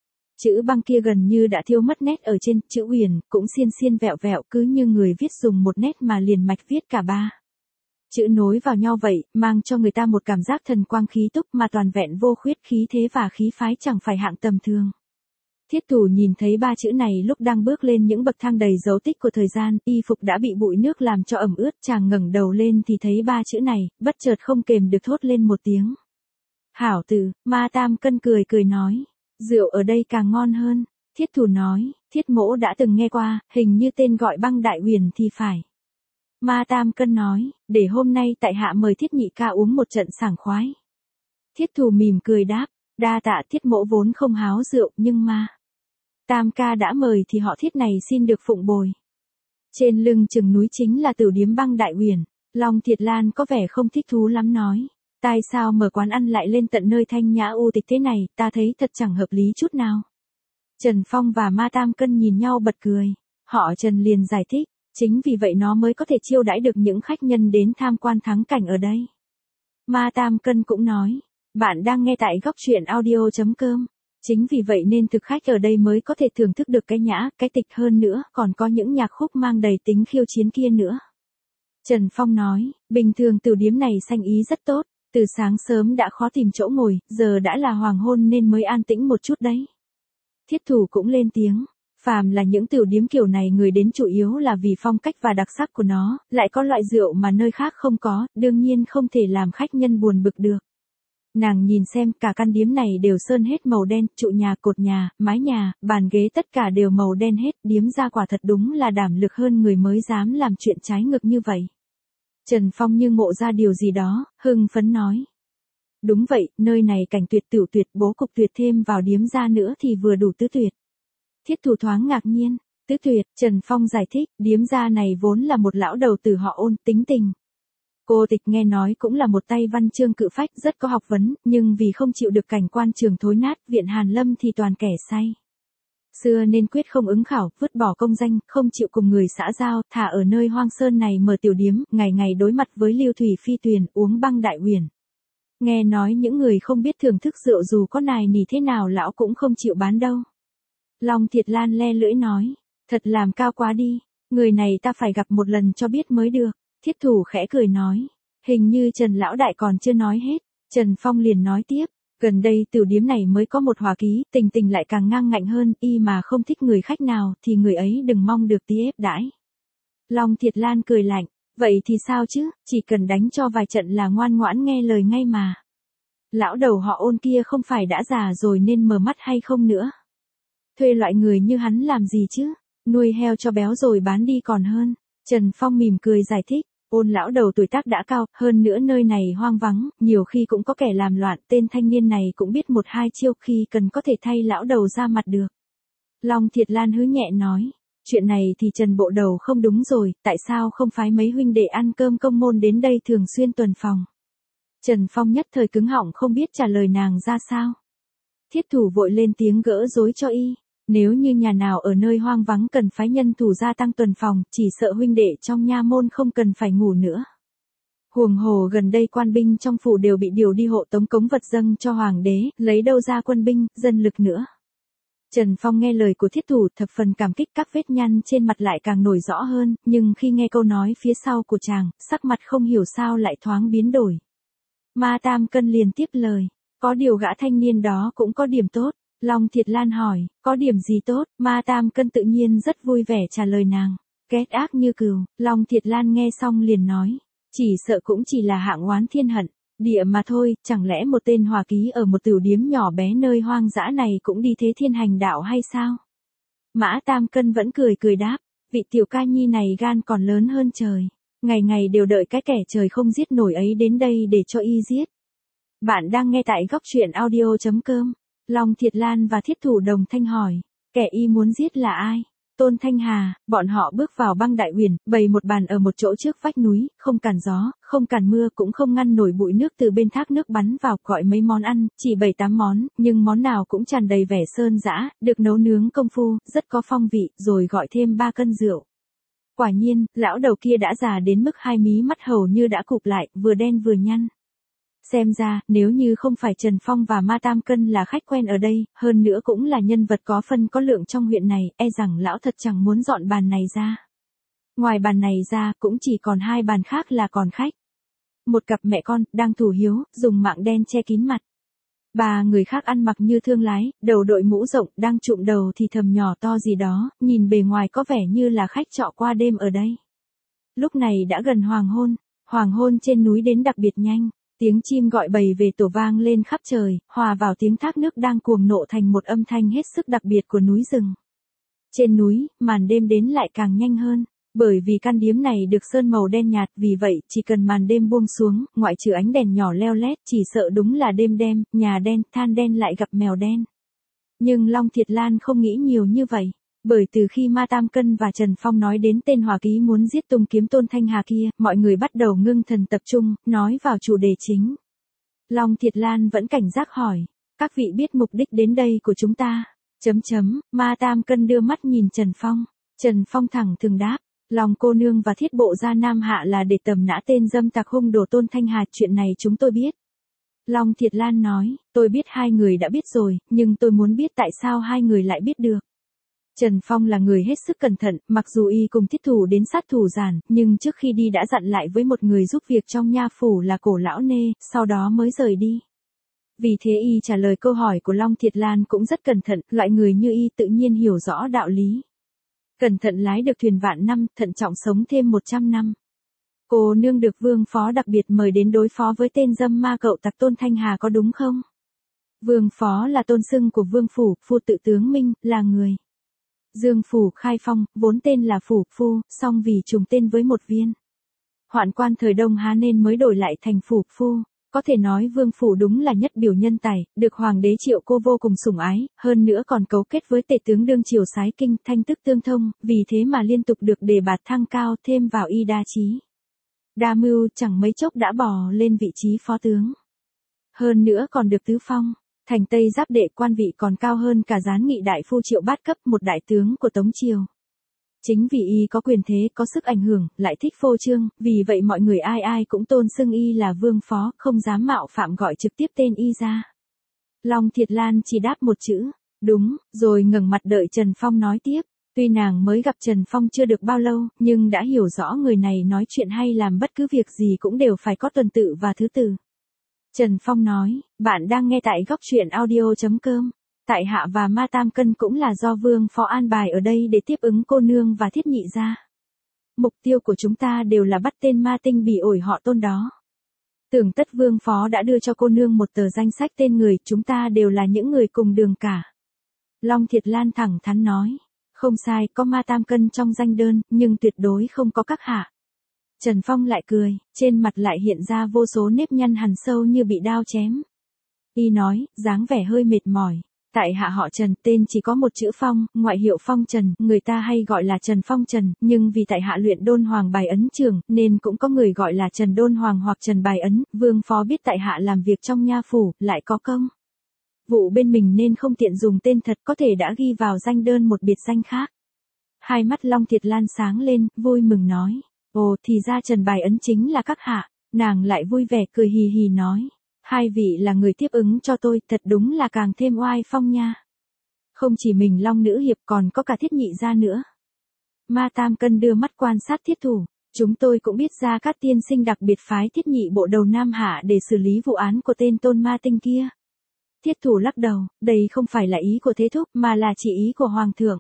Chữ băng kia gần như đã thiêu mất nét ở trên, chữ huyền cũng xiên xiên vẹo vẹo, cứ như người viết dùng một nét mà liền mạch viết cả 3 chữ nối vào nhau vậy, mang cho người ta một cảm giác thần quang khí túc mà toàn vẹn vô khuyết, khí thế và khí phái chẳng phải hạng tầm thường. Thiết Thủ nhìn thấy 3 chữ này lúc đang bước lên những bậc thang đầy dấu tích của thời gian, y phục đã bị bụi nước làm cho ẩm ướt, chàng ngẩng đầu lên thì thấy 3 chữ này, bất chợt không kềm được thốt lên một tiếng. Hảo từ. Ma Tam Cân cười cười nói, Rượu ở đây càng ngon hơn. Thiết Thủ nói, Thiết mỗ đã từng nghe qua, hình như tên gọi Băng Đại Uyển thì phải. Ma Tam Cân nói, để hôm nay tại hạ mời Thiết nhị ca uống một trận sảng khoái. Thiết Thủ mỉm cười đáp, đa tạ Thiết mỗ vốn không háo rượu nhưng mà Tam ca đã mời thì họ Thiết này xin được phụng bồi. Trên lưng chừng núi chính là tiểu điếm Băng Đại Uyển. Long Thiệt Lan có vẻ không thích thú lắm nói, tại sao mở quán ăn lại lên tận nơi thanh nhã u tịch thế này, ta thấy thật chẳng hợp lý chút nào. Trần Phong và Ma Tam Cân nhìn nhau bật cười, họ Trần liền giải thích, chính vì vậy nó mới có thể chiêu đãi được những khách nhân đến tham quan thắng cảnh ở đây. Ma Tam Cân cũng nói, bạn đang nghe tại góc truyện audio.com. Chính vì vậy nên thực khách ở đây mới có thể thưởng thức được cái nhã, cái tịch hơn nữa, còn có những nhạc khúc mang đầy tính khiêu chiến kia nữa. Trần Phong nói, bình thường tiểu điếm này sinh ý rất tốt, từ sáng sớm đã khó tìm chỗ ngồi, giờ đã là hoàng hôn nên mới an tĩnh một chút đấy. Thiết Thủ cũng lên tiếng, phàm là những tiểu điếm kiểu này người đến chủ yếu là vì phong cách và đặc sắc của nó, lại có loại rượu mà nơi khác không có, đương nhiên không thể làm khách nhân buồn bực được. Nàng nhìn xem cả căn điếm này đều sơn hết màu đen, trụ nhà, cột nhà, mái nhà, bàn ghế tất cả đều màu đen hết, điếm ra quả thật đúng là đảm lực hơn người mới dám làm chuyện trái ngược như vậy. Trần Phong như ngộ ra điều gì đó, hưng phấn nói. Đúng vậy, nơi này cảnh tuyệt tiểu tuyệt, bố cục tuyệt, thêm vào điếm ra nữa thì vừa đủ tứ tuyệt. Thiết Thủ thoáng ngạc nhiên, tứ tuyệt, Trần Phong giải thích, điếm ra này vốn là một lão đầu tử họ Ôn, tính tình. Cô tịch nghe nói cũng là một tay văn chương cự phách, rất có học vấn, nhưng vì không chịu được cảnh quan trường thối nát, viện Hàn Lâm thì toàn kẻ say. Xưa nên quyết không ứng khảo, vứt bỏ công danh, không chịu cùng người xã giao, thả ở nơi hoang sơn này mở tiểu điếm, ngày ngày đối mặt với Lưu Thủy Phi Tuyền, uống Băng Đại Uyển. Nghe nói những người không biết thưởng thức rượu dù có nài nỉ thế nào lão cũng không chịu bán đâu. Long Thiệt Lan le lưỡi nói, thật làm cao quá đi, người này ta phải gặp một lần cho biết mới được. Thiết Thủ khẽ cười nói, hình như Trần lão đại còn chưa nói hết. Trần Phong liền nói tiếp, gần đây tiểu điếm này mới có một hòa ký, tình tình lại càng ngang ngạnh hơn, y mà không thích người khách nào thì người ấy đừng mong được tí ép đãi. Long Thiệt Lan cười lạnh, vậy thì sao chứ, chỉ cần đánh cho vài trận là ngoan ngoãn nghe lời ngay mà. Lão đầu họ Ôn kia không phải đã già rồi nên mờ mắt hay không nữa. Thuê loại người như hắn làm gì chứ, nuôi heo cho béo rồi bán đi còn hơn. Trần Phong mỉm cười giải thích, Ôn lão đầu tuổi tác đã cao, hơn nữa nơi này hoang vắng, nhiều khi cũng có kẻ làm loạn, tên thanh niên này cũng biết một hai chiêu khi cần có thể thay lão đầu ra mặt được. Long Thiệt Lan hứ nhẹ nói, chuyện này thì Trần bộ đầu không đúng rồi, tại sao không phái mấy huynh đệ ăn cơm công môn đến đây thường xuyên tuần phòng. Trần Phong nhất thời cứng họng không biết trả lời nàng ra sao. Thiết Thủ vội lên tiếng gỡ rối cho y. Nếu như nhà nào ở nơi hoang vắng cần phái nhân thủ gia tăng tuần phòng, chỉ sợ huynh đệ trong nha môn không cần phải ngủ nữa. Huống hồ gần đây quan binh trong phủ đều bị điều đi hộ tống cống vật dâng cho hoàng đế, lấy đâu ra quân binh, dân lực nữa. Trần Phong nghe lời của Thiết Thủ thập phần cảm kích, các vết nhăn trên mặt lại càng nổi rõ hơn, nhưng khi nghe câu nói phía sau của chàng, sắc mặt không hiểu sao lại thoáng biến đổi. Ma Tam Cân liền tiếp lời, có điều gã thanh niên đó cũng có điểm tốt. Long Thiệt Lan hỏi, có điểm gì tốt, Ma Tam Cân tự nhiên rất vui vẻ trả lời nàng, ghét ác như cừu. Long Thiệt Lan nghe xong liền nói, chỉ sợ cũng chỉ là hạng oán thiên hận, địa mà thôi, chẳng lẽ một tên hòa ký ở một tiểu điếm nhỏ bé nơi hoang dã này cũng đi thế thiên hành đạo hay sao? Mã Tam Cân vẫn cười cười đáp, vị tiểu ca nhi này gan còn lớn hơn trời, ngày ngày đều đợi cái kẻ trời không giết nổi ấy đến đây để cho y giết. Bạn đang nghe tại góc truyện audio.com. Long Thiệt Lan và Thiết Thủ đồng thanh hỏi, kẻ y muốn giết là ai? Tôn Thanh Hà. Bọn họ bước vào Băng Đại Uyển, bày một bàn ở một chỗ trước vách núi, không cản gió, không cản mưa, cũng không ngăn nổi bụi nước từ bên thác nước bắn vào, gọi mấy món ăn, chỉ 7-8 món, nhưng món nào cũng tràn đầy vẻ sơn dã, được nấu nướng công phu, rất có phong vị, rồi gọi thêm 3 cân rượu. Quả nhiên, lão đầu kia đã già đến mức hai mí mắt hầu như đã cụp lại, vừa đen vừa nhăn. Xem ra, nếu như không phải Trần Phong và Ma Tam Cân là khách quen ở đây, hơn nữa cũng là nhân vật có phân có lượng trong huyện này, e rằng lão thật chẳng muốn dọn bàn này ra. Ngoài bàn này ra, cũng chỉ còn 2 bàn khác là còn khách. Một cặp mẹ con, đang thủ hiếu, dùng mạng đen che kín mặt. 3 người khác ăn mặc như thương lái, đầu đội mũ rộng, đang trụm đầu thì thầm nhỏ to gì đó, nhìn bề ngoài có vẻ như là khách trọ qua đêm ở đây. Lúc này đã gần hoàng hôn trên núi đến đặc biệt nhanh. Tiếng chim gọi bầy về tổ vang lên khắp trời, hòa vào tiếng thác nước đang cuồng nộ thành một âm thanh hết sức đặc biệt của núi rừng. Trên núi, màn đêm đến lại càng nhanh hơn. Bởi vì căn điếm này được sơn màu đen nhạt, vì vậy chỉ cần màn đêm buông xuống, ngoại trừ ánh đèn nhỏ leo lét, chỉ sợ đúng là đêm đen, nhà đen, than đen lại gặp mèo đen. Nhưng Long Thiệt Lan không nghĩ nhiều như vậy. Bởi từ khi Ma Tam Cân và Trần Phong nói đến tên Hòa Ký muốn giết Tùng Kiếm Tôn Thanh Hà kia, mọi người bắt đầu ngưng thần tập trung, nói vào chủ đề chính. Long Thiệt Lan vẫn cảnh giác hỏi, các vị biết mục đích đến đây của chúng ta? Ma Tam Cân đưa mắt nhìn Trần Phong. Trần Phong thẳng thừng đáp, Long cô nương và Thiết bộ gia Nam Hạ là để tầm nã tên dâm tặc hung đồ Tôn Thanh Hà, chuyện này chúng tôi biết. Long Thiệt Lan nói, tôi biết hai người đã biết rồi, nhưng tôi muốn biết tại sao hai người lại biết được. Trần Phong là người hết sức cẩn thận, mặc dù y cùng Thiết thủ đến sát thủ giản, nhưng trước khi đi đã dặn lại với một người giúp việc trong nha phủ là Cổ Lão Nê, sau đó mới rời đi. Vì thế y trả lời câu hỏi của Long Thiệt Lan cũng rất cẩn thận, loại người như y tự nhiên hiểu rõ đạo lý. Cẩn thận lái được thuyền vạn năm, thận trọng sống thêm 100 năm. Cô nương được Vương Phó đặc biệt mời đến đối phó với tên dâm ma cậu tặc Tôn Thanh Hà có đúng không? Vương Phó là tôn xưng của Vương Phủ, Phu tự tướng Minh, là người Dương Phủ khai phong, vốn tên là Phủ Phu, song vì trùng tên với một viên hoạn quan thời Đông Hán nên mới đổi lại thành Phủ Phu. Có thể nói Vương Phủ đúng là nhất biểu nhân tài, được Hoàng đế Triệu Cô vô cùng sủng ái, hơn nữa còn cấu kết với tể tướng đương triều Sái Kinh, thanh tức tương thông, vì thế mà liên tục được đề bạt thăng cao, thêm vào y đa trí đa mưu, chẳng mấy chốc đã bò lên vị trí phó tướng. Hơn nữa còn được tứ phong thành Tây Giáp đệ, quan vị còn cao hơn cả gián nghị đại phu Triệu Bát cấp, một đại tướng của Tống triều. Chính vì y có quyền thế, có sức ảnh hưởng, lại thích phô trương, vì vậy mọi người ai ai cũng tôn xưng y là Vương Phó, không dám mạo phạm gọi trực tiếp tên y ra. Long Thiệt Lan chỉ đáp một chữ, đúng, rồi ngẩng mặt đợi Trần Phong nói tiếp. Tuy nàng mới gặp Trần Phong chưa được bao lâu, nhưng đã hiểu rõ người này nói chuyện hay làm bất cứ việc gì cũng đều phải có tuần tự và thứ tự. Trần Phong nói, bạn đang nghe tại góc truyện audio.com. Tại hạ và Ma Tam Cân cũng là do Vương Phó an bài ở đây để tiếp ứng cô nương và Thiết nhị gia. Mục tiêu của chúng ta đều là bắt tên ma tinh bị ổi họ Tôn đó. Tưởng tất Vương Phó đã đưa cho cô nương một tờ danh sách tên người, chúng ta đều là những người cùng đường cả. Long Thiệt Lan thẳng thắn nói, không sai, có Ma Tam Cân trong danh đơn, nhưng tuyệt đối không có các hạ. Trần Phong lại cười, trên mặt lại hiện ra vô số nếp nhăn hằn sâu như bị đao chém. Y nói, dáng vẻ hơi mệt mỏi. Tại hạ họ Trần, tên chỉ có một chữ Phong, ngoại hiệu Phong Trần, người ta hay gọi là Trần Phong Trần, nhưng vì tại hạ luyện đôn hoàng bài ấn trường, nên cũng có người gọi là Trần Đôn Hoàng hoặc Trần Bài Ấn. Vương Phó biết tại hạ làm việc trong nha phủ, lại có công vụ bên mình nên không tiện dùng tên thật, có thể đã ghi vào danh đơn một biệt danh khác. Hai mắt Long Thiệt Lan sáng lên, vui mừng nói, ồ thì ra Trần Bài Ấn chính là các hạ. Nàng lại vui vẻ cười hì hì nói, hai vị là người tiếp ứng cho tôi, thật đúng là càng thêm oai phong nha. Không chỉ mình Long nữ hiệp còn có cả Thiết nhị gia nữa. Ma Tam Cân đưa mắt quan sát Thiết thủ, chúng tôi cũng biết ra các tiên sinh đặc biệt phái Thiết nhị bộ đầu Nam Hạ để xử lý vụ án của tên Tôn ma tinh kia. Thiết thủ lắc đầu, đây không phải là ý của Thế Thúc mà là chỉ ý của Hoàng thượng.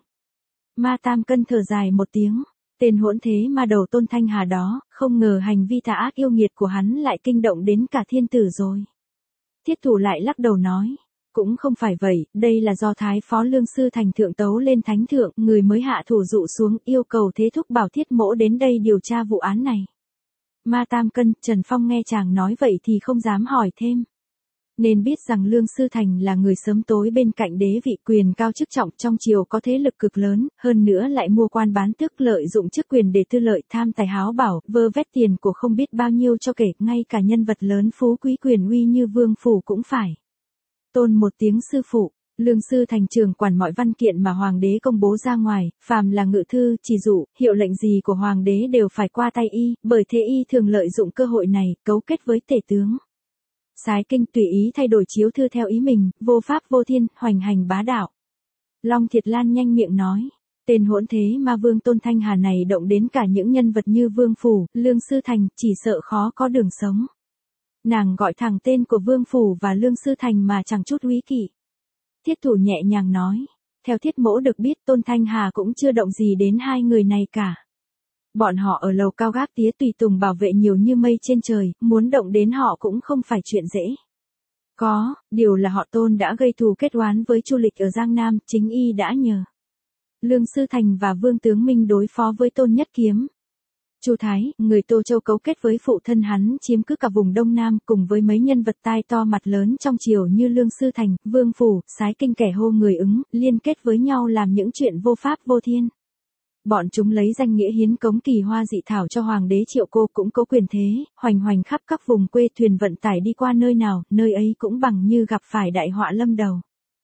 Ma Tam Cân thở dài một tiếng, tên hỗn thế ma đầu Tôn Thanh Hà đó, không ngờ hành vi tà ác yêu nghiệt của hắn lại kinh động đến cả thiên tử rồi. Thiết thủ lại lắc đầu nói, cũng không phải vậy, đây là do Thái Phó Lương Sư Thành thượng tấu lên Thánh thượng, người mới hạ thủ dụ xuống yêu cầu Thế Thúc bảo Thiết mỗ đến đây điều tra vụ án này. Ma Tam Cân, Trần Phong nghe chàng nói vậy thì không dám hỏi thêm. Nên biết rằng Lương Sư Thành là người sớm tối bên cạnh đế vị, quyền cao chức trọng trong triều, có thế lực cực lớn, hơn nữa lại mua quan bán tước, lợi dụng chức quyền để tư lợi, tham tài háo bảo, vơ vét tiền của không biết bao nhiêu cho kể, ngay cả nhân vật lớn phú quý quyền uy như Vương Phủ cũng phải tôn một tiếng sư phụ. Lương Sư Thành trưởng quản mọi văn kiện mà Hoàng đế công bố ra ngoài, phàm là ngự thư, chỉ dụ, hiệu lệnh gì của Hoàng đế đều phải qua tay y, bởi thế y thường lợi dụng cơ hội này, cấu kết với tể tướng Sái Kinh, tùy ý thay đổi chiếu thư theo ý mình, vô pháp vô thiên, hoành hành bá đạo. Long Thiệt Lan nhanh miệng nói, tên hỗn thế ma Vương Tôn Thanh Hà này động đến cả những nhân vật như Vương Phủ, Lương Sư Thành, chỉ sợ khó có đường sống. Nàng gọi thẳng tên của Vương Phủ và Lương Sư Thành mà chẳng chút úy kỵ. Thiết thủ nhẹ nhàng nói, theo Thiết mỗ được biết Tôn Thanh Hà cũng chưa động gì đến hai người này cả. Bọn họ ở lầu cao gác tía tùy tùng bảo vệ nhiều như mây trên trời, muốn động đến họ cũng không phải chuyện dễ. Điều là họ Tôn đã gây thù kết oán với Chu Lịch ở Giang Nam, chính y đã nhờ Lương Sư Thành và Vương Tướng Minh đối phó với Tôn Nhất Kiếm. Chu Thái, người Tô Châu cấu kết với phụ thân hắn chiếm cứ cả vùng Đông Nam cùng với mấy nhân vật tai to mặt lớn trong triều như Lương Sư Thành, Vương Phủ, Sái Kinh kẻ hô người ứng, liên kết với nhau làm những chuyện vô pháp vô thiên. Bọn chúng lấy danh nghĩa hiến cống kỳ hoa dị thảo cho Hoàng đế Triệu Cô cũng có quyền thế, hoành hoành khắp các vùng quê thuyền vận tải đi qua nơi nào, nơi ấy cũng bằng như gặp phải đại họa lâm đầu.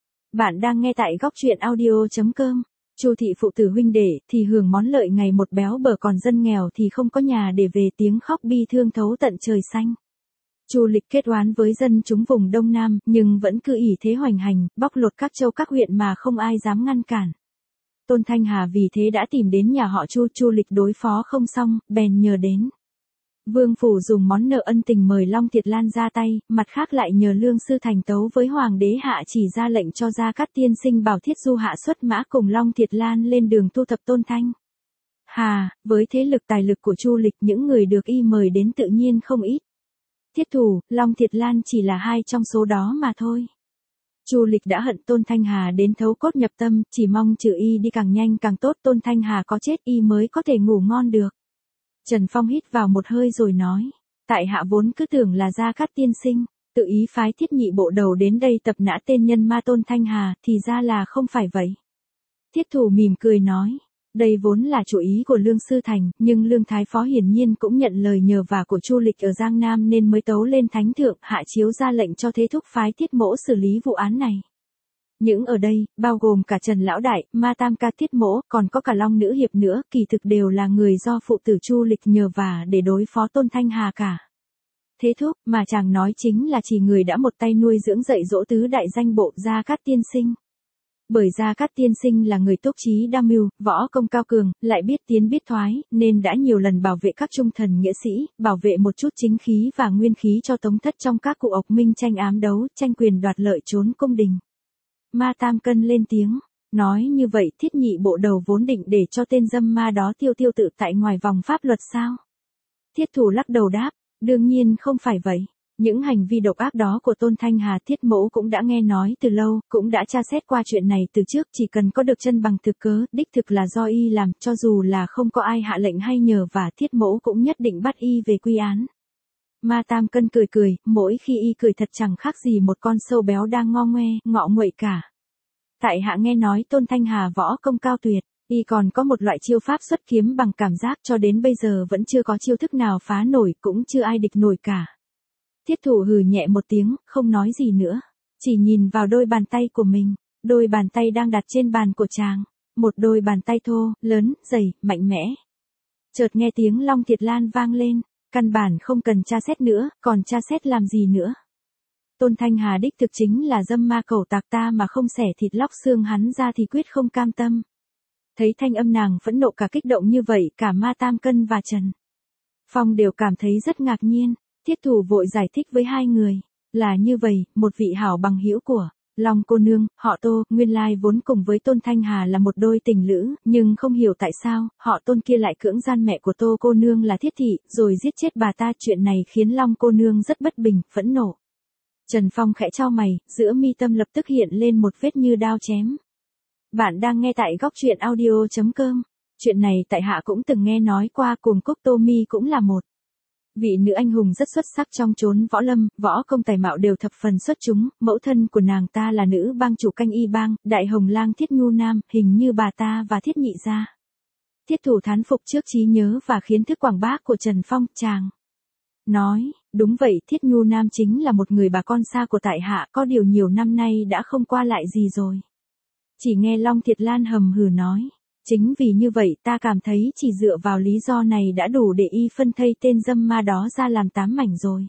Bạn đang nghe tại góc truyện audio.com. Chu thị phụ tử huynh đệ thì hưởng món lợi ngày một béo bở, còn dân nghèo thì không có nhà để về, tiếng khóc bi thương thấu tận trời xanh. Chu Lịch kết oán với dân chúng vùng Đông Nam, nhưng vẫn cứ ỷ thế hoành hành, bóc lột các châu các huyện mà không ai dám ngăn cản. Tôn Thanh Hà vì thế đã tìm đến nhà họ Chu Lịch đối phó không xong, bèn nhờ đến Vương Phủ dùng món nợ ân tình mời Long Thiệt Lan ra tay, mặt khác lại nhờ Lương Sư Thành tấu với Hoàng đế hạ chỉ ra lệnh cho Gia Cát tiên sinh bảo Thiết Du hạ xuất mã cùng Long Thiệt Lan lên đường thu thập Tôn Thanh Hà. Với thế lực tài lực của Chu Lịch, những người được y mời đến tự nhiên không ít. Thiết Thủ, Long Thiệt Lan chỉ là hai trong số đó mà thôi. Chu Lịch đã hận Tôn Thanh Hà đến thấu cốt nhập tâm, chỉ mong trừ y đi càng nhanh càng tốt, Tôn Thanh Hà có chết y mới có thể ngủ ngon được. Trần Phong hít vào một hơi rồi nói, tại hạ vốn cứ tưởng là Gia Cát tiên sinh tự ý phái Thiết Nhị bộ đầu đến đây tập nã tên nhân ma Tôn Thanh Hà, thì ra là không phải vậy. Thiết Thủ mỉm cười nói, đây vốn là chủ ý của Lương Sư Thành, nhưng Lương Thái Phó hiển nhiên cũng nhận lời nhờ vả của Chu Lịch ở Giang Nam nên mới tấu lên Thánh Thượng hạ chiếu ra lệnh cho thế thúc phái Thiết Mỗ xử lý vụ án này. Những ở đây, bao gồm cả Trần Lão Đại, Ma Tam Ca Thiết Mỗ, còn có cả Long Nữ Hiệp nữa, kỳ thực đều là người do phụ tử Chu Lịch nhờ vả để đối phó Tôn Thanh Hà cả. Thế thúc, mà chàng nói chính là chỉ người đã một tay nuôi dưỡng dạy dỗ tứ đại danh bộ Gia Cát tiên sinh. Bởi Gia Cát tiên sinh là người túc trí đa mưu, võ công cao cường, lại biết tiến biết thoái, nên đã nhiều lần bảo vệ các trung thần nghĩa sĩ, bảo vệ một chút chính khí và nguyên khí cho Tống Thất trong các cuộc ộc minh tranh ám đấu, tranh quyền đoạt lợi trốn cung đình. Ma Tam Cân lên tiếng, nói như vậy Thiết Nhị bộ đầu vốn định để cho tên dâm ma đó tiêu tự tại ngoài vòng pháp luật sao? Thiết Thủ lắc đầu đáp, đương nhiên không phải vậy. Những hành vi độc ác đó của Tôn Thanh Hà Thiết Mỗ cũng đã nghe nói từ lâu, cũng đã tra xét qua chuyện này từ trước, chỉ cần có được chân bằng thực cớ, đích thực là do y làm, cho dù là không có ai hạ lệnh hay nhờ và Thiết Mỗ cũng nhất định bắt y về quy án. Ma Tam Cân cười, mỗi khi y cười thật chẳng khác gì một con sâu béo đang ngọ nguậy cả. Tại hạ nghe nói Tôn Thanh Hà võ công cao tuyệt, y còn có một loại chiêu pháp xuất kiếm bằng cảm giác, cho đến bây giờ vẫn chưa có chiêu thức nào phá nổi, cũng chưa ai địch nổi cả. Thiết Thủ hừ nhẹ một tiếng, không nói gì nữa, chỉ nhìn vào đôi bàn tay của mình, đôi bàn tay đang đặt trên bàn của chàng, một đôi bàn tay thô, lớn, dày, mạnh mẽ. Chợt nghe tiếng Long Thiệt Lan vang lên, căn bản không cần tra xét nữa, còn tra xét làm gì nữa. Tôn Thanh Hà đích thực chính là dâm ma cẩu tạc, ta mà không xẻ thịt lóc xương hắn ra thì quyết không cam tâm. Thấy thanh âm nàng phẫn nộ cả kích động như vậy, cả Ma Tam Cân và Trần Phong đều cảm thấy rất ngạc nhiên. Thiết Thủ vội giải thích với hai người, là như vậy, một vị hảo bằng hữu của Long cô nương, họ Tô, nguyên lai vốn cùng với Tôn Thanh Hà là một đôi tình lữ, nhưng không hiểu tại sao, họ Tôn kia lại cưỡng gian mẹ của Tô cô nương là Thiết thị, rồi giết chết bà ta, chuyện này khiến Long cô nương rất bất bình, phẫn nộ. Trần Phong khẽ chau mày, giữa mi tâm lập tức hiện lên một vết như đao chém. Bạn đang nghe tại góc truyện audio.com. Chuyện này tại hạ cũng từng nghe nói qua, Cuồng Cúc Tô Mi cũng là một vị nữ anh hùng rất xuất sắc trong chốn võ lâm, võ công tài mạo đều thập phần xuất chúng, mẫu thân của nàng ta là nữ bang chủ Canh Y bang, Đại Hồng Lang Thiết Nhu Nam, hình như bà ta và Thiết Nhị gia. Thiết Thủ thán phục trước trí nhớ và kiến thức quảng bác của Trần Phong, chàng nói, đúng vậy, Thiết Nhu Nam chính là một người bà con xa của tại hạ, có điều nhiều năm nay đã không qua lại gì rồi. Chỉ nghe Long Thiệt Lan hầm hừ nói, chính vì như vậy ta cảm thấy chỉ dựa vào lý do này đã đủ để y phân thây tên dâm ma đó ra làm 8 mảnh rồi.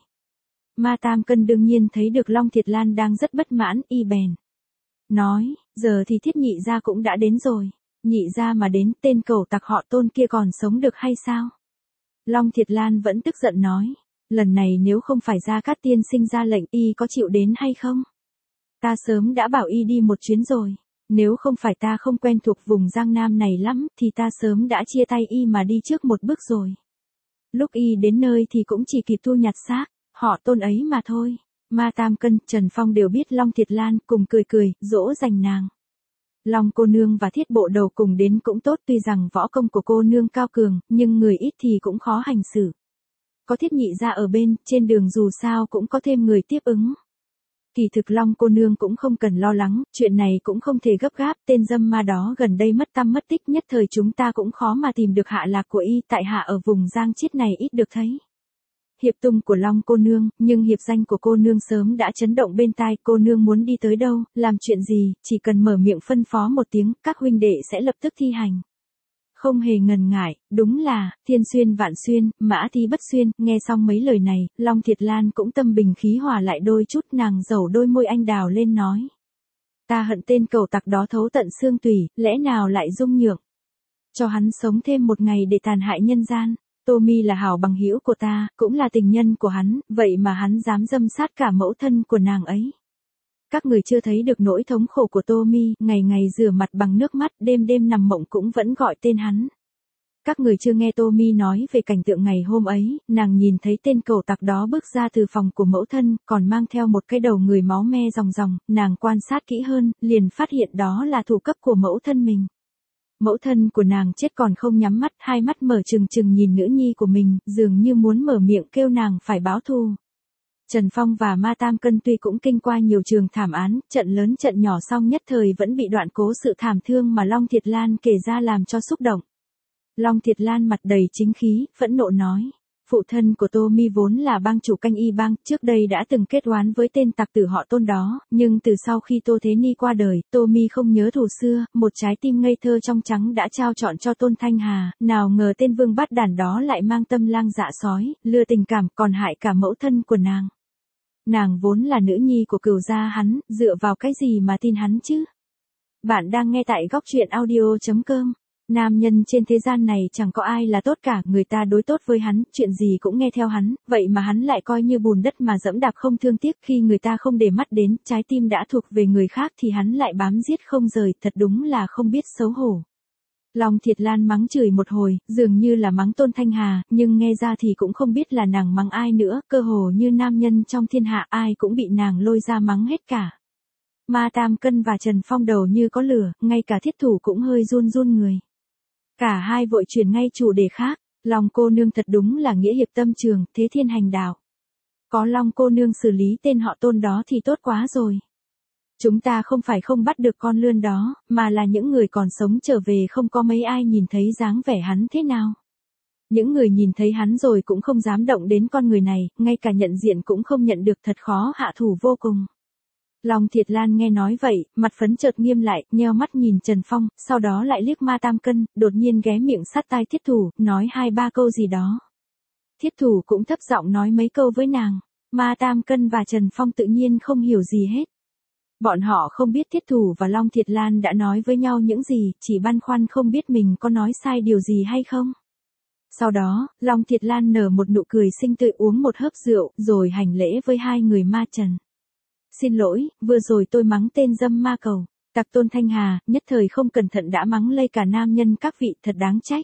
Ma Tam Cân đương nhiên thấy được Long Thiệt Lan đang rất bất mãn, y bèn nói, giờ thì Thiết Nhị gia cũng đã đến rồi. Nhị gia mà đến, tên cẩu tặc họ Tôn kia còn sống được hay sao? Long Thiệt Lan vẫn tức giận nói, lần này nếu không phải Gia Cát tiên sinh ra lệnh, y có chịu đến hay không? Ta sớm đã bảo y đi một chuyến rồi. Nếu không phải ta không quen thuộc vùng Giang Nam này lắm, thì ta sớm đã chia tay y mà đi trước một bước rồi. Lúc y đến nơi thì cũng chỉ kịp thu nhặt xác, họ Tôn ấy mà thôi. Ma Tam Cân, Trần Phong đều biết Long Thiệt Lan, cùng cười cười, dỗ dành nàng. Long cô nương và Thiết Bộ Đầu cùng đến cũng tốt, tuy rằng võ công của cô nương cao cường, nhưng người ít thì cũng khó hành xử. Có Thiết Nhị gia ở bên, trên đường dù sao cũng có thêm người tiếp ứng. Kỳ thực Long cô nương cũng không cần lo lắng, chuyện này cũng không thể gấp gáp, tên dâm ma đó gần đây mất tăm mất tích, nhất thời chúng ta cũng khó mà tìm được hạ lạc của y, tại hạ ở vùng Giang Chiết này ít được thấy. Hiệp tung của Long cô nương, nhưng hiệp danh của cô nương sớm đã chấn động bên tai, cô nương muốn đi tới đâu, làm chuyện gì, chỉ cần mở miệng phân phó một tiếng, các huynh đệ sẽ lập tức thi hành. Không hề ngần ngại, đúng là, thiên xuyên vạn xuyên, mã thi bất xuyên, nghe xong mấy lời này, Long Thiệt Lan cũng tâm bình khí hòa lại đôi chút, nàng dẩu đôi môi anh đào lên nói. Ta hận tên cẩu tặc đó thấu tận xương tủy, lẽ nào lại dung nhượng. Cho hắn sống thêm một ngày để tàn hại nhân gian. Tô Mi là hảo bằng hữu của ta, cũng là tình nhân của hắn, vậy mà hắn dám dâm sát cả mẫu thân của nàng ấy. Các người chưa thấy được nỗi thống khổ của Tô Mi, ngày ngày rửa mặt bằng nước mắt, đêm đêm nằm mộng cũng vẫn gọi tên hắn. Các người chưa nghe Tô Mi nói về cảnh tượng ngày hôm ấy, nàng nhìn thấy tên cẩu tặc đó bước ra từ phòng của mẫu thân, còn mang theo một cái đầu người máu me ròng ròng, nàng quan sát kỹ hơn, liền phát hiện đó là thủ cấp của mẫu thân mình. Mẫu thân của nàng chết còn không nhắm mắt, hai mắt mở trừng trừng nhìn nữ nhi của mình, dường như muốn mở miệng kêu nàng phải báo thù. Trần Phong và Ma Tam Cân tuy cũng kinh qua nhiều trường thảm án, trận lớn trận nhỏ song nhất thời vẫn bị đoạn cố sự thảm thương mà Long Thiệt Lan kể ra làm cho xúc động. Long Thiệt Lan mặt đầy chính khí, phẫn nộ nói. Phụ thân của Tô Mi vốn là bang chủ canh y bang, trước đây đã từng kết oán với tên tặc tử họ Tôn đó, nhưng từ sau khi Tô Thế Ni qua đời, Tô Mi không nhớ thù xưa, một trái tim ngây thơ trong trắng đã trao chọn cho Tôn Thanh Hà, nào ngờ tên vương bát đản đó lại mang tâm lang dạ sói, lừa tình cảm, còn hại cả mẫu thân của nàng. Nàng vốn là nữ nhi của cửu gia hắn, dựa vào cái gì mà tin hắn chứ? Bạn đang nghe tại góc truyện audio.com. Nam nhân trên thế gian này chẳng có ai là tốt cả, người ta đối tốt với hắn, chuyện gì cũng nghe theo hắn, vậy mà hắn lại coi như bùn đất mà dẫm đạp không thương tiếc, khi người ta không để mắt đến, trái tim đã thuộc về người khác thì hắn lại bám giết không rời, thật đúng là không biết xấu hổ. Long Thiệt Lan mắng chửi một hồi, dường như là mắng Tôn Thanh Hà, nhưng nghe ra thì cũng không biết là nàng mắng ai nữa, cơ hồ như nam nhân trong thiên hạ ai cũng bị nàng lôi ra mắng hết cả. Ma Tam Cân và Trần Phong đầu như có lửa, ngay cả Thiết Thủ cũng hơi run run người. Cả hai vội chuyển ngay chủ đề khác, Long cô nương thật đúng là nghĩa hiệp tâm trường, thế thiên hành đạo. Có Long cô nương xử lý tên họ Tôn đó thì tốt quá rồi. Chúng ta không phải không bắt được con lươn đó, mà là những người còn sống trở về không có mấy ai nhìn thấy dáng vẻ hắn thế nào. Những người nhìn thấy hắn rồi cũng không dám động đến con người này, ngay cả nhận diện cũng không nhận được, thật khó hạ thủ vô cùng. Long Thiệt Lan nghe nói vậy, mặt phấn chợt nghiêm lại, nheo mắt nhìn Trần Phong, sau đó lại liếc Ma Tam Cân, đột nhiên ghé miệng sát tai Thiết Thủ, nói hai ba câu gì đó. Thiết Thủ cũng thấp giọng nói mấy câu với nàng, Ma Tam Cân và Trần Phong tự nhiên không hiểu gì hết. Bọn họ không biết Thiết Thủ và Long Thiệt Lan đã nói với nhau những gì, chỉ băn khoăn không biết mình có nói sai điều gì hay không. Sau đó, Long Thiệt Lan nở một nụ cười xinh tươi, uống một hớp rượu, rồi hành lễ với hai người ma Trần. Xin lỗi, vừa rồi tôi mắng tên dâm ma cầu, tặc Tôn Thanh Hà, nhất thời không cẩn thận đã mắng lây cả nam nhân các vị, thật đáng trách.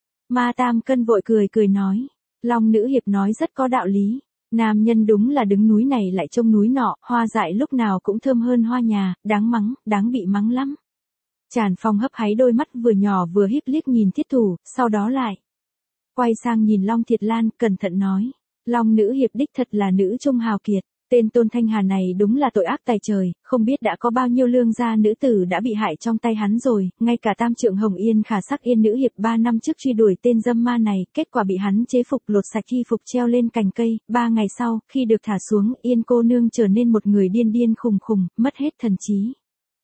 Ma Tam Cân vội cười cười nói, Long nữ hiệp nói rất có đạo lý. Nam nhân đúng là đứng núi này lại trông núi nọ, hoa dại lúc nào cũng thơm hơn hoa nhà, đáng mắng, đáng bị mắng lắm. Tràn Phong hấp háy đôi mắt vừa nhỏ vừa híp liếc nhìn Thiết Thủ, sau đó lại quay sang nhìn Long Thiệt Lan, cẩn thận nói, Long nữ hiệp đích thật là nữ trung hào kiệt. Tên Tôn Thanh Hà này đúng là tội ác tày trời, không biết đã có bao nhiêu lương gia nữ tử đã bị hại trong tay hắn rồi, ngay cả tam trượng Hồng Yên Khả Sắc Yên nữ hiệp 3 năm trước truy đuổi tên dâm ma này, kết quả bị hắn chế phục lột sạch y phục treo lên cành cây, 3 ngày sau, khi được thả xuống, Yên cô nương trở nên một người điên điên khùng khùng, mất hết thần trí.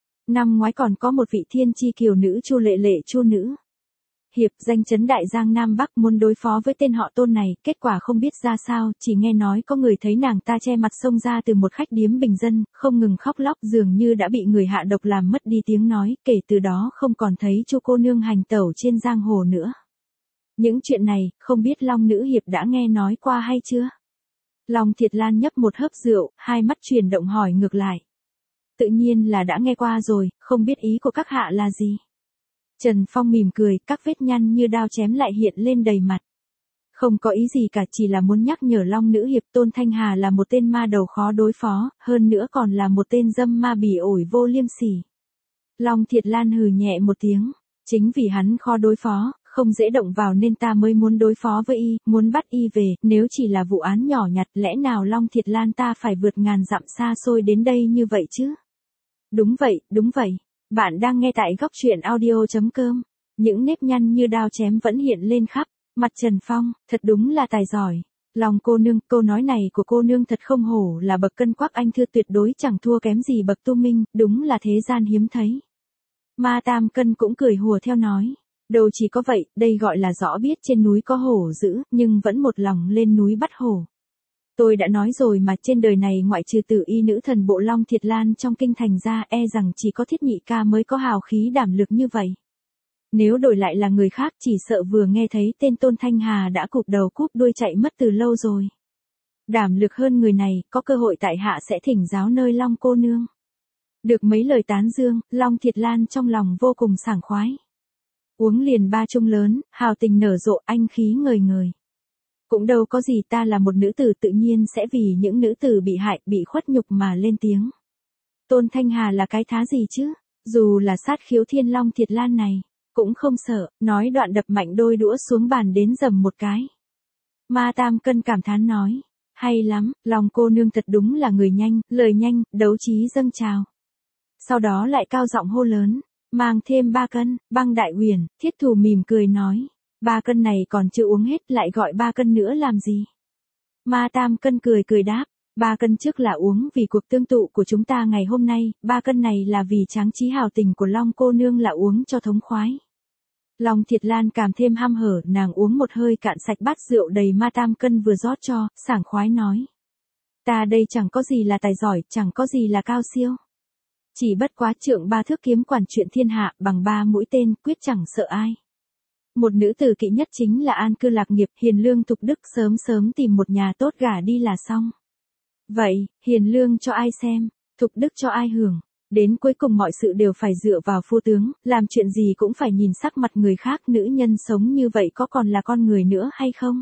Năm ngoái còn có một vị thiên chi kiều nữ Chu Lệ Lệ Chu nữ hiệp danh chấn đại giang Nam Bắc muốn đối phó với tên họ Tôn này, kết quả không biết ra sao, chỉ nghe nói có người thấy nàng ta che mặt xông ra từ một khách điếm bình dân, không ngừng khóc lóc, dường như đã bị người hạ độc làm mất đi tiếng nói, kể từ đó không còn thấy Chu cô nương hành tẩu trên giang hồ nữa. Những chuyện này, không biết Long nữ hiệp đã nghe nói qua hay chưa? Long Thiệt Lan nhấp một hớp rượu, hai mắt chuyển động hỏi ngược lại. Tự nhiên là đã nghe qua rồi, không biết ý của các hạ là gì. Trần Phong mỉm cười, các vết nhăn như đao chém lại hiện lên đầy mặt. Không có ý gì cả, chỉ là muốn nhắc nhở Long nữ hiệp Tôn Thanh Hà là một tên ma đầu khó đối phó, hơn nữa còn là một tên dâm ma bỉ ổi vô liêm sỉ. Long Thiệt Lan hừ nhẹ một tiếng, chính vì hắn khó đối phó, không dễ động vào nên ta mới muốn đối phó với y, muốn bắt y về, nếu chỉ là vụ án nhỏ nhặt lẽ nào Long Thiệt Lan ta phải vượt ngàn dặm xa xôi đến đây như vậy chứ? Đúng vậy, bạn đang nghe tại góc truyện audio.com, những nếp nhăn như đao chém vẫn hiện lên khắp mặt Trần Phong, thật đúng là tài giỏi. Lòng cô nương, câu nói này của cô nương thật không hổ là bậc cân quắc anh thưa tuyệt đối chẳng thua kém gì bậc tu minh, đúng là thế gian hiếm thấy. Ma Tam Cân cũng cười hùa theo nói. Đâu chỉ có vậy, đây gọi là rõ biết trên núi có hổ dữ, nhưng vẫn một lòng lên núi bắt hổ. Tôi đã nói rồi mà trên đời này ngoại trừ tử y nữ thần bộ Long Thiệt Lan trong kinh thành ra rằng chỉ có Thiết Nhị ca mới có hào khí đảm lực như vậy. Nếu đổi lại là người khác chỉ sợ vừa nghe thấy tên Tôn Thanh Hà đã cụp đầu cúp đuôi chạy mất từ lâu rồi. Đảm lực hơn người này, có cơ hội tại hạ sẽ thỉnh giáo nơi Long cô nương. Được mấy lời tán dương, Long Thiệt Lan trong lòng vô cùng sảng khoái. Uống liền 3 chung lớn, hào tình nở rộ, anh khí ngời ngời. Cũng đâu có gì, ta là một nữ tử tự nhiên sẽ vì những nữ tử bị hại, bị khuất nhục mà lên tiếng. Tôn Thanh Hà là cái thá gì chứ, dù là sát khiếu thiên Long Thiệt Lan này, cũng không sợ, nói đoạn đập mạnh đôi đũa xuống bàn đến dầm một cái. Ma Tam Cân cảm thán nói, hay lắm, Long cô nương thật đúng là người nhanh, lời nhanh, đấu trí dâng trào. Sau đó lại cao giọng hô lớn, mang thêm 3 cân, Băng Đại Huyền. Thiết Thủ mỉm cười nói, 3 cân này còn chưa uống hết lại gọi 3 cân nữa làm gì? Ma Tam Cân cười đáp, 3 cân trước là uống vì cuộc tương tụ của chúng ta ngày hôm nay, 3 cân này là vì tráng trí hào tình của Long cô nương là uống cho thống khoái. Long Thiệt Lan càng thêm ham hở, nàng uống một hơi cạn sạch bát rượu đầy Ma Tam Cân vừa rót cho, sảng khoái nói. Ta đây chẳng có gì là tài giỏi, chẳng có gì là cao siêu. Chỉ bất quá trượng 3 thước kiếm quản chuyện thiên hạ bằng 3 mũi tên, quyết chẳng sợ ai. Một nữ tử kỵ nhất chính là an cư lạc nghiệp, hiền lương thục đức, sớm tìm một nhà tốt gả đi là xong. Vậy, hiền lương cho ai xem, thục đức cho ai hưởng, đến cuối cùng mọi sự đều phải dựa vào phu tướng, làm chuyện gì cũng phải nhìn sắc mặt người khác, nữ nhân sống như vậy có còn là con người nữa hay không?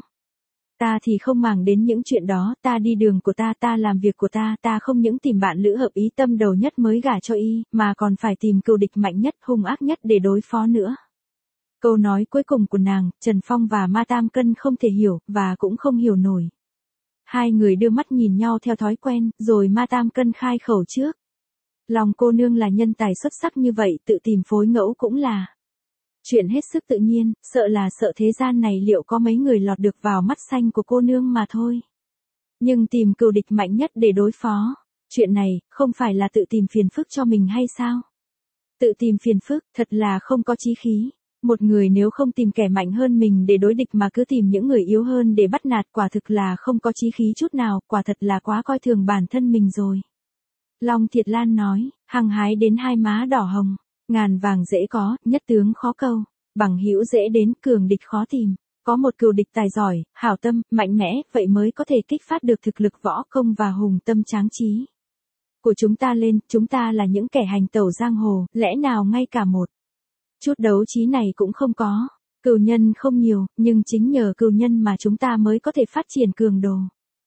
Ta thì không màng đến những chuyện đó, ta đi đường của ta làm việc của ta không những tìm bạn lữ hợp ý tâm đầu nhất mới gả cho y, mà còn phải tìm cừu địch mạnh nhất, hung ác nhất để đối phó nữa. Câu nói cuối cùng của nàng, Trần Phong và Ma Tam Cân không thể hiểu, và cũng không hiểu nổi. Hai người đưa mắt nhìn nhau theo thói quen, rồi Ma Tam Cân khai khẩu trước. Lòng cô nương là nhân tài xuất sắc như vậy, tự tìm phối ngẫu cũng là chuyện hết sức tự nhiên, sợ thế gian này liệu có mấy người lọt được vào mắt xanh của cô nương mà thôi. Nhưng tìm cừu địch mạnh nhất để đối phó, chuyện này, không phải là tự tìm phiền phức cho mình hay sao? Tự tìm phiền phức, thật là không có chí khí. Một người nếu không tìm kẻ mạnh hơn mình để đối địch mà cứ tìm những người yếu hơn để bắt nạt, quả thực là không có chí khí chút nào, quả thật là quá coi thường bản thân mình rồi. Long Thiệt Lan nói, hăng hái đến hai má đỏ hồng. Ngàn vàng dễ có, nhất tướng khó câu, bằng hữu dễ đến, cường địch khó tìm. Có một cừu địch tài giỏi, hảo tâm, mạnh mẽ, vậy mới có thể kích phát được thực lực võ công và hùng tâm tráng trí của chúng ta lên. Chúng ta là những kẻ hành tẩu giang hồ, lẽ nào ngay cả một chút đấu trí này cũng không có. Cừu nhân không nhiều, nhưng chính nhờ cừu nhân mà chúng ta mới có thể phát triển cường đồ.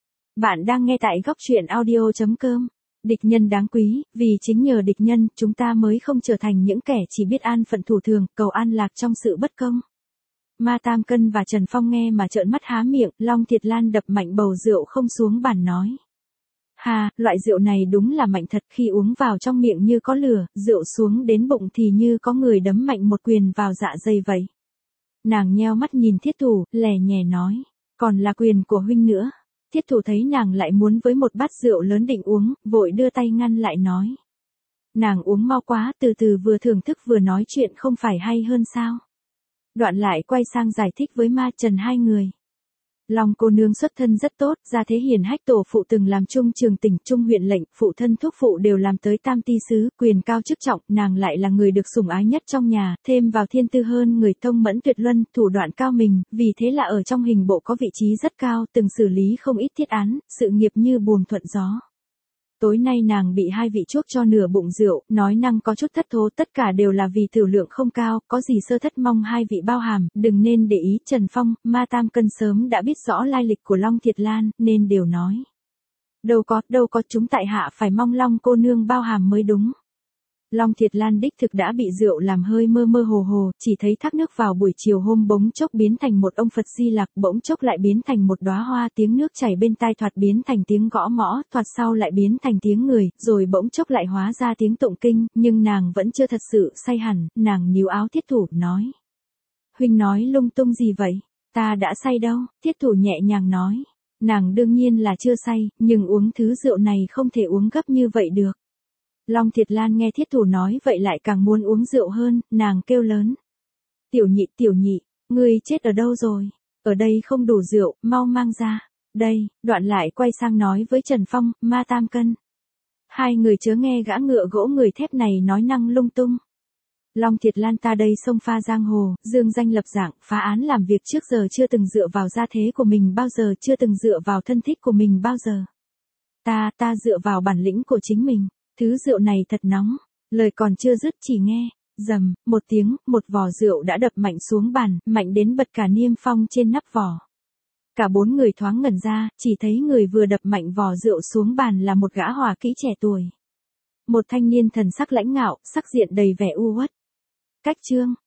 Bạn đang nghe tại góc truyện audio.com. Địch nhân đáng quý, vì chính nhờ địch nhân, chúng ta mới không trở thành những kẻ chỉ biết an phận thủ thường, cầu an lạc trong sự bất công. Ma Tam Cân và Trần Phong nghe mà trợn mắt há miệng, Long Thiệt Lan đập mạnh bầu rượu không xuống bàn nói. Hà, loại rượu này đúng là mạnh thật, khi uống vào trong miệng như có lửa, rượu xuống đến bụng thì như có người đấm mạnh một quyền vào dạ dày vậy. Nàng nheo mắt nhìn Thiết Thủ, lè nhè nói, còn là quyền của huynh nữa. Thiết Thủ thấy nàng lại muốn với một bát rượu lớn định uống, vội đưa tay ngăn lại nói. Nàng uống mau quá, từ từ vừa thưởng thức vừa nói chuyện không phải hay hơn sao? Đoạn lại quay sang giải thích với Ma Trần hai người. Long cô nương xuất thân rất tốt, gia thế hiền hách, tổ phụ từng làm trung trường tỉnh, trung huyện lệnh, phụ thân thúc phụ đều làm tới tam ty sứ, quyền cao chức trọng, nàng lại là người được sủng ái nhất trong nhà, thêm vào thiên tư hơn người, thông mẫn tuyệt luân, thủ đoạn cao mình, vì thế là ở trong hình bộ có vị trí rất cao, từng xử lý không ít thiết án, sự nghiệp như buồm thuận gió. Tối nay nàng bị hai vị chuốc cho nửa bụng rượu, nói năng có chút thất thố, tất cả đều là vì tiểu lượng không cao, có gì sơ thất mong hai vị bao hàm, đừng nên để ý. Trần Phong, Ma Tam Cân sớm đã biết rõ lai lịch của Long Thiệt Lan, nên đều nói. Đâu có, chúng tại hạ phải mong Long cô nương bao hàm mới đúng. Long Thiệt Lan đích thực đã bị rượu làm hơi mơ mơ hồ hồ, chỉ thấy thác nước vào buổi chiều hôm bỗng chốc biến thành một ông Phật Di Lặc, bỗng chốc lại biến thành một đóa hoa, tiếng nước chảy bên tai thoạt biến thành tiếng gõ mõ, thoạt sau lại biến thành tiếng người, rồi bỗng chốc lại hóa ra tiếng tụng kinh, nhưng nàng vẫn chưa thật sự say hẳn, nàng níu áo Thiết Thủ, nói. Huynh nói lung tung gì vậy? Ta đã say đâu, Thiết Thủ nhẹ nhàng nói. Nàng đương nhiên là chưa say, nhưng uống thứ rượu này không thể uống gấp như vậy được. Long Thiệt Lan nghe Thiết Thủ nói vậy lại càng muốn uống rượu hơn, nàng kêu lớn. Tiểu nhị, ngươi chết ở đâu rồi? Ở đây không đủ rượu, mau mang ra. Đây, đoạn lại quay sang nói với Trần Phong, Ma Tam Cân. Hai người chớ nghe gã ngựa gỗ người thép này nói năng lung tung. Long Thiệt Lan ta đây xông pha giang hồ, dương danh lập dạng, phá án làm việc trước giờ chưa từng dựa vào gia thế của mình bao giờ, chưa từng dựa vào thân thích của mình bao giờ. Ta dựa vào bản lĩnh của chính mình. Thứ rượu này thật nóng, lời còn chưa dứt chỉ nghe, rầm, một tiếng, một vò rượu đã đập mạnh xuống bàn, mạnh đến bật cả niêm phong trên nắp vò. Cả bốn người thoáng ngẩn ra, chỉ thấy người vừa đập mạnh vò rượu xuống bàn là một gã hòa kỹ trẻ tuổi. Một thanh niên thần sắc lãnh ngạo, sắc diện đầy vẻ u uất. Cách chương